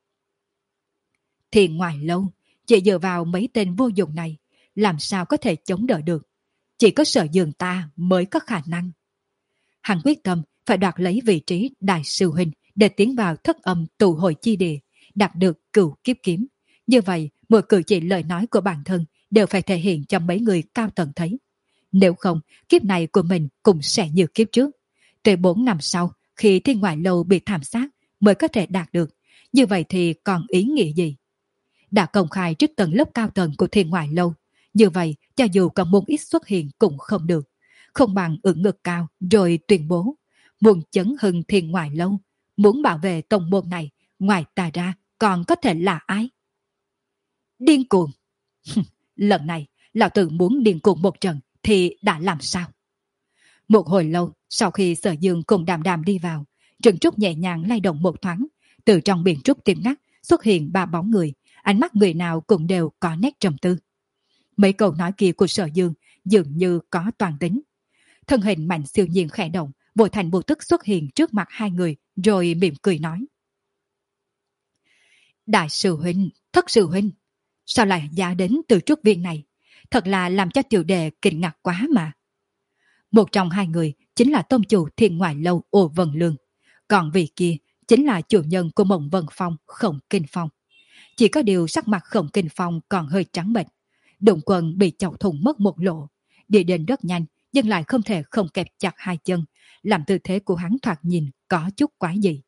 Thiên Ngoại Lâu chỉ dựa vào mấy tên vô dụng này làm sao có thể chống đỡ được. Chỉ có Sở Dương ta mới có khả năng. Hắn quyết tâm phải đoạt lấy vị trí đại sư huynh để tiến vào thất âm tụ hội chi địa, đạt được cửu kiếp kiếm. Như vậy, mỗi cử chỉ lời nói của bản thân đều phải thể hiện cho mấy người cao tầng thấy. Nếu không, kiếp này của mình cũng sẽ như kiếp trước. Tới bốn năm sau, khi Thiên Ngoại Lâu bị thảm sát mới có thể đạt được. Như vậy thì còn ý nghĩa gì? Đã công khai trước tầng lớp cao tầng của Thiên Ngoại Lâu. Như vậy, cho dù còn môn ít xuất hiện cũng không được. Không bằng ưỡn ngực cao rồi tuyên bố. Muốn chấn hưng Thiên Ngoại Lâu, muốn bảo vệ tông môn này, ngoài ta ra còn có thể là ai? Điên cuồng. Lần này, lão tử muốn điên cuồng một trận thì đã làm sao? Một hồi lâu, sau khi Sở Dương cùng Đàm Đàm đi vào, rừng trúc nhẹ nhàng lay động một thoáng. Từ trong biển trúc tím ngắt xuất hiện ba bóng người, ánh mắt người nào cũng đều có nét trầm tư. Mấy câu nói kia của Sở Dương dường như có toàn tính. Thân hình Mạnh Siêu Nhiên khẽ động, vội thành bộ tức xuất hiện trước mặt hai người, rồi mỉm cười nói. Đại sư huynh, thất sư huynh, sao lại giá đến từ trúc viên này? Thật là làm cho tiểu đệ kinh ngạc quá mà. Một trong hai người chính là tông chủ Thiên Ngoại Lâu Ô Vân Lương, còn vị kia chính là chủ nhân của Mộng Vân Phong Khổng Kinh Phong. Chỉ có điều sắc mặt Khổng Kinh Phong còn hơi trắng bệch, đụng quần bị chọc thủng mất một lỗ, đi đến rất nhanh nhưng lại không thể không kẹp chặt hai chân, làm tư thế của hắn thoạt nhìn có chút quái dị.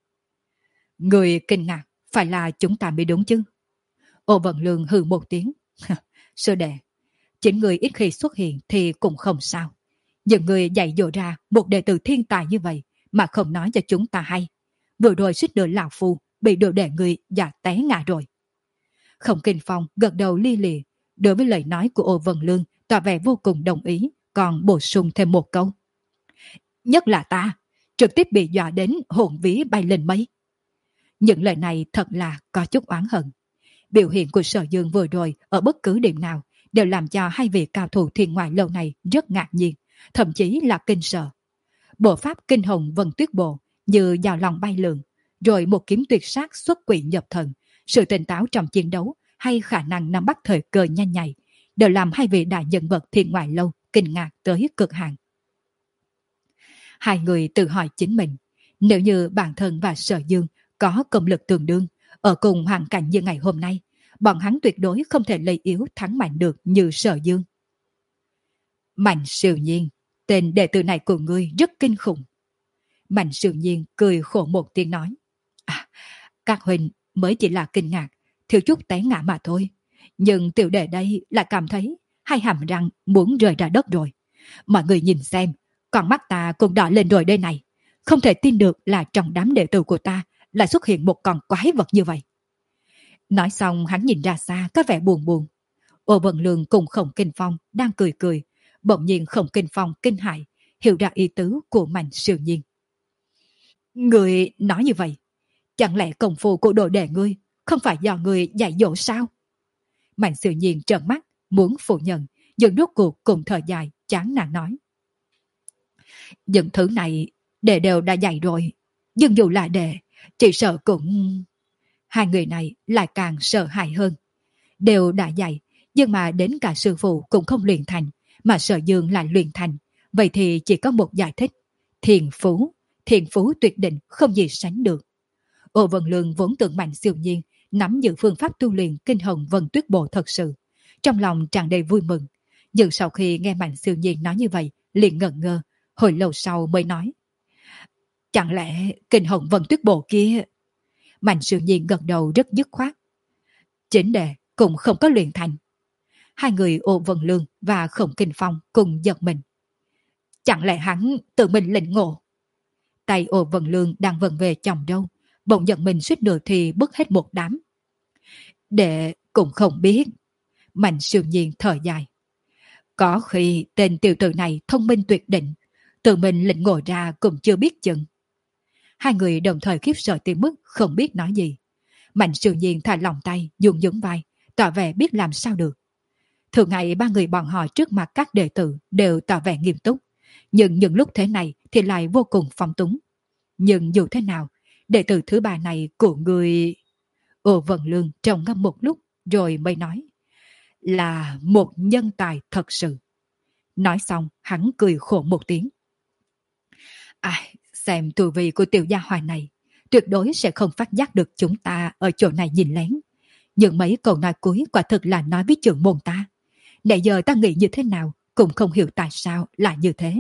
Người kinh ngạc phải là chúng ta mới đúng chứ? Ô Vân Lương hừ một tiếng. Sư đệ, chính người ít khi xuất hiện thì cũng không sao. Nhưng người dạy dỗ ra một đệ tử thiên tài như vậy mà không nói cho chúng ta hay. Vừa rồi suýt nữa lão phu bị đồ đệ người giả té ngã rồi. Khổng Kinh Phong gật đầu li lịa, đối với lời nói của Ô Vân Lương tỏ vẻ vô cùng đồng ý, còn bổ sung thêm một câu. Nhất là ta, trực tiếp bị dọa đến hồn vía bay lên mây. Những lời này thật là có chút oán hận. Biểu hiện của Sở Dương vừa rồi ở bất cứ điểm nào đều làm cho hai vị cao thủ Thiên Ngoại Lâu này rất ngạc nhiên, thậm chí là kinh sợ. Bộ pháp kinh hồng vân tuyết bộ như dao lòng bay lượn, rồi một kiếm tuyệt sát xuất quỷ nhập thần, sự tỉnh táo trong chiến đấu hay khả năng nắm bắt thời cơ nhanh nhạy đều làm hai vị đại nhân vật Thiên Ngoại Lâu kinh ngạc tới cực hạn. Hai người tự hỏi chính mình, nếu như bản thân và Sở Dương có công lực tương đương, ở cùng hoàn cảnh như ngày hôm nay, bọn hắn tuyệt đối không thể lấy yếu thắng mạnh được như Sở Dương. Mạnh Siêu Nhiên, tên đệ tử này của ngươi rất kinh khủng. Mạnh Siêu Nhiên cười khổ một tiếng nói. À, các huynh mới chỉ là kinh ngạc, thiếu chút té ngã mà thôi. Nhưng tiểu đệ đây lại cảm thấy hai hàm răng muốn rời ra đất rồi. Mọi người nhìn xem, con mắt ta cũng đỏ lên rồi đây này. Không thể tin được là trong đám đệ tử của ta lại xuất hiện một con quái vật như vậy. Nói xong hắn nhìn ra xa có vẻ buồn buồn. Ô Vân Lương cùng Khổng Kinh Phong đang cười cười. Bỗng nhiên Khổng Kinh Phong kinh hãi, hiểu ra ý tứ của Mạnh Siêu Nhiên. Người nói như vậy, chẳng lẽ công phu của đồ đệ ngươi không phải do người dạy dỗ sao? Mạnh Siêu Nhiên trợn mắt, muốn phủ nhận, nhưng rốt cuộc cùng thời dài chán nản nói. Những thứ này đệ đều đã dạy rồi, nhưng dù là đệ, chỉ sợ cũng... Hai người này lại càng sợ hãi hơn. Đều đã dạy, nhưng mà đến cả sư phụ cũng không luyện thành, mà Sở Dương lại luyện thành. Vậy thì chỉ có một giải thích. Thiền phú, thiền phú tuyệt định không gì sánh được. Ô Vân Lương vốn tưởng Mạnh Siêu Nhiên nắm giữ phương pháp tu luyện kinh hồng vân tuyết bộ thật sự. Trong lòng tràn đầy vui mừng. Nhưng sau khi nghe Mạnh Siêu Nhiên nói như vậy, liền ngẩn ngơ, hồi lâu sau mới nói. Chẳng lẽ kinh hồng vân tuyết bộ kia... Mạnh Siêu Nhiên gật đầu rất dứt khoát. Chính đệ cũng không có luyện thành. Hai người Ô Vân Lương và Khổng Kinh Phong cùng giật mình. Chẳng lẽ hắn tự mình lĩnh ngộ? Tay Ô Vân Lương đang vần về chồng đâu, bỗng giận mình suýt nữa thì bứt hết một đám. Đệ cũng không biết. Mạnh siêu nhiên thở dài. Có khi tên tiểu tử này thông minh tuyệt định, tự mình lĩnh ngộ ra cũng chưa biết chừng. Hai người đồng thời khiếp sợ tới mức không biết nói gì. Mạnh siêu nhiên thả lòng tay, dùng nhún vai, tỏ vẻ biết làm sao được. Thường ngày ba người bọn họ trước mặt các đệ tử đều tỏ vẻ nghiêm túc, nhưng những lúc thế này thì lại vô cùng phóng túng. Nhưng dù thế nào, đệ tử thứ ba này của người... Ô Vân Lương trầm ngâm một lúc rồi mới nói. Là một nhân tài thật sự. Nói xong hắn cười khổ một tiếng. Ai, xem tu vi của tiểu gia hỏa này, tuyệt đối sẽ không phát giác được chúng ta ở chỗ này nhìn lén. Nhưng mấy câu nói cuối quả thực là nói với trưởng môn ta. Nãy giờ ta nghĩ như thế nào cũng không hiểu tại sao lại như thế.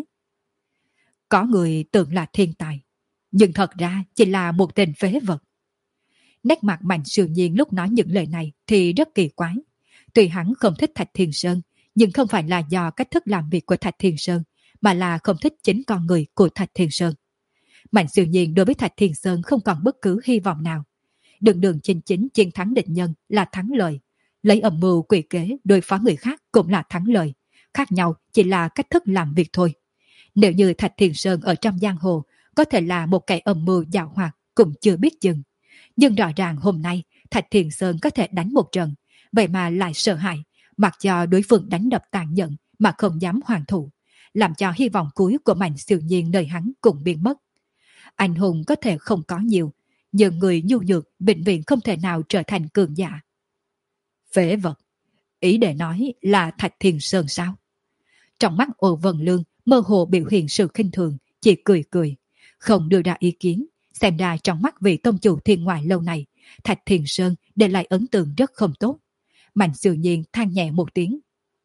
Có người tưởng là thiên tài, nhưng thật ra chỉ là một tên phế vật. Nét mặt Mạnh Siêu Nhiên lúc nói những lời này thì rất kỳ quái. Tuy hắn không thích Thạch Thiên Sơn, nhưng không phải là do cách thức làm việc của Thạch Thiên Sơn, mà là không thích chính con người của Thạch Thiên Sơn. Mạnh Siêu Nhiên đối với Thạch Thiên Sơn không còn bất cứ hy vọng nào. Đường đường chính chính chiến thắng địch nhân là thắng lợi, lấy âm mưu quỷ kế đối phó người khác cũng là thắng lợi. Khác nhau chỉ là cách thức làm việc thôi. Nếu như Thạch Thiên Sơn ở trong giang hồ có thể là một kẻ âm mưu giảo hoạt cũng chưa biết chừng. Nhưng rõ ràng hôm nay Thạch Thiên Sơn có thể đánh một trận, vậy mà lại sợ hãi, mặc cho đối phương đánh đập tàn nhẫn mà không dám hoàn thủ, làm cho hy vọng cuối của Mạnh Siêu Nhiên nơi hắn cũng biến mất. Anh hùng có thể không có nhiều, nhưng người nhu nhược bệnh viện không thể nào trở thành cường giả. Phế vật, ý để nói là Thạch Thiên Sơn sao? Trong mắt Ô Vân Lương mơ hồ biểu hiện sự khinh thường, chỉ cười cười, không đưa ra ý kiến. Xem ra trong mắt vị tông chủ Thiên Ngoại lâu này, Thạch Thiên Sơn để lại ấn tượng rất không tốt. Mạnh Siêu Nhiên than nhẹ một tiếng.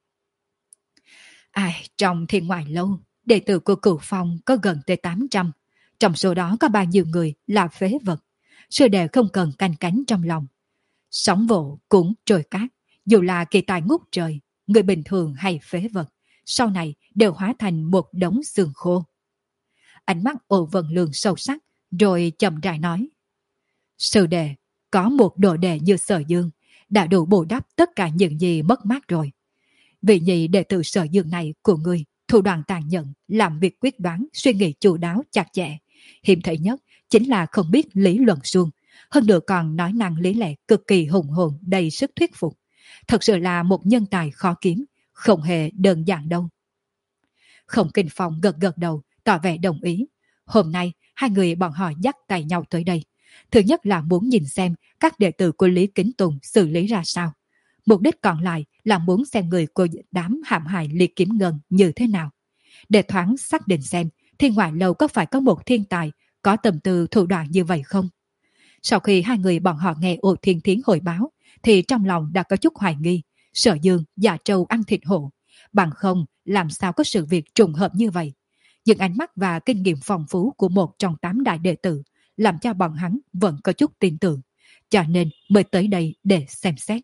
Ai, trong Thiên Ngoại lâu, đệ tử của Cửu Phong có gần tới tám trăm. Trong số đó có bao nhiêu người là phế vật. Sư đệ không cần canh cánh trong lòng. Sóng vỗ cũng trôi cát, dù là kỳ tài ngút trời, người bình thường hay phế vật, sau này đều hóa thành một đống xương khô. Ánh mắt Ô Vân Lương sâu sắc, rồi chậm rãi nói. Sư đệ, có một đồ đệ như Sở Dương, đã đủ bù đắp tất cả những gì mất mát rồi. Vị nhị đệ tử Sở Dương này của ngươi, thủ đoạn tàn nhẫn, làm việc quyết đoán, suy nghĩ chu đáo, chặt chẽ. Hiểm thể nhất chính là không biết lý luận suông, hơn nữa còn nói năng lý lẽ cực kỳ hùng hồn, đầy sức thuyết phục. Thật sự là một nhân tài khó kiếm, không hề đơn giản đâu. Khổng Kinh Phong gật gật đầu, tỏ vẻ đồng ý. Hôm nay, hai người bọn họ dắt tay nhau tới đây. Thứ nhất là muốn nhìn xem các đệ tử của Lý Kính Tùng xử lý ra sao. Mục đích còn lại là muốn xem người của đám hãm hại Lý Kiếm Ngân như thế nào. Để thoáng xác định xem Thiên Ngoại lâu có phải có một thiên tài có tầm tư thủ đoạn như vậy không. Sau khi hai người bọn họ nghe Ô Thiên Thiến hồi báo, thì trong lòng đã có chút hoài nghi. Sở Dương giả trâu ăn thịt hổ, bằng không làm sao có sự việc trùng hợp như vậy. Nhưng ánh mắt và kinh nghiệm phong phú của một trong tám đại đệ tử làm cho bọn hắn vẫn có chút tin tưởng, cho nên mới tới đây để xem xét.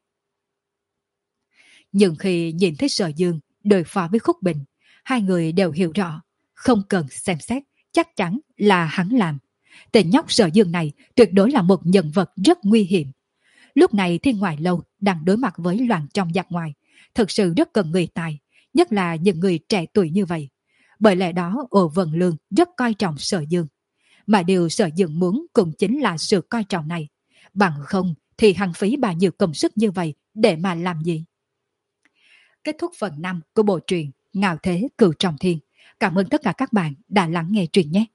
Nhưng khi nhìn thấy Sở Dương đối phó với Khúc Bình, hai người đều hiểu rõ, không cần xem xét, chắc chắn là hắn làm. Tên nhóc Sở Dương này tuyệt đối là một nhân vật rất nguy hiểm. Lúc này Thiên Ngoại lâu đang đối mặt với loạn trong giặc ngoài, thực sự rất cần người tài, nhất là những người trẻ tuổi như vậy. Bởi lẽ đó Ô Vân Lương rất coi trọng Sở Dương. Mà điều Sở Dương muốn cũng chính là sự coi trọng này. Bằng không thì hắn phí bao nhiêu công sức như vậy để mà làm gì? Kết thúc phần năm của bộ truyện Ngạo Thế Cửu Trọng Thiên. Cảm ơn tất cả các bạn đã lắng nghe truyện nhé.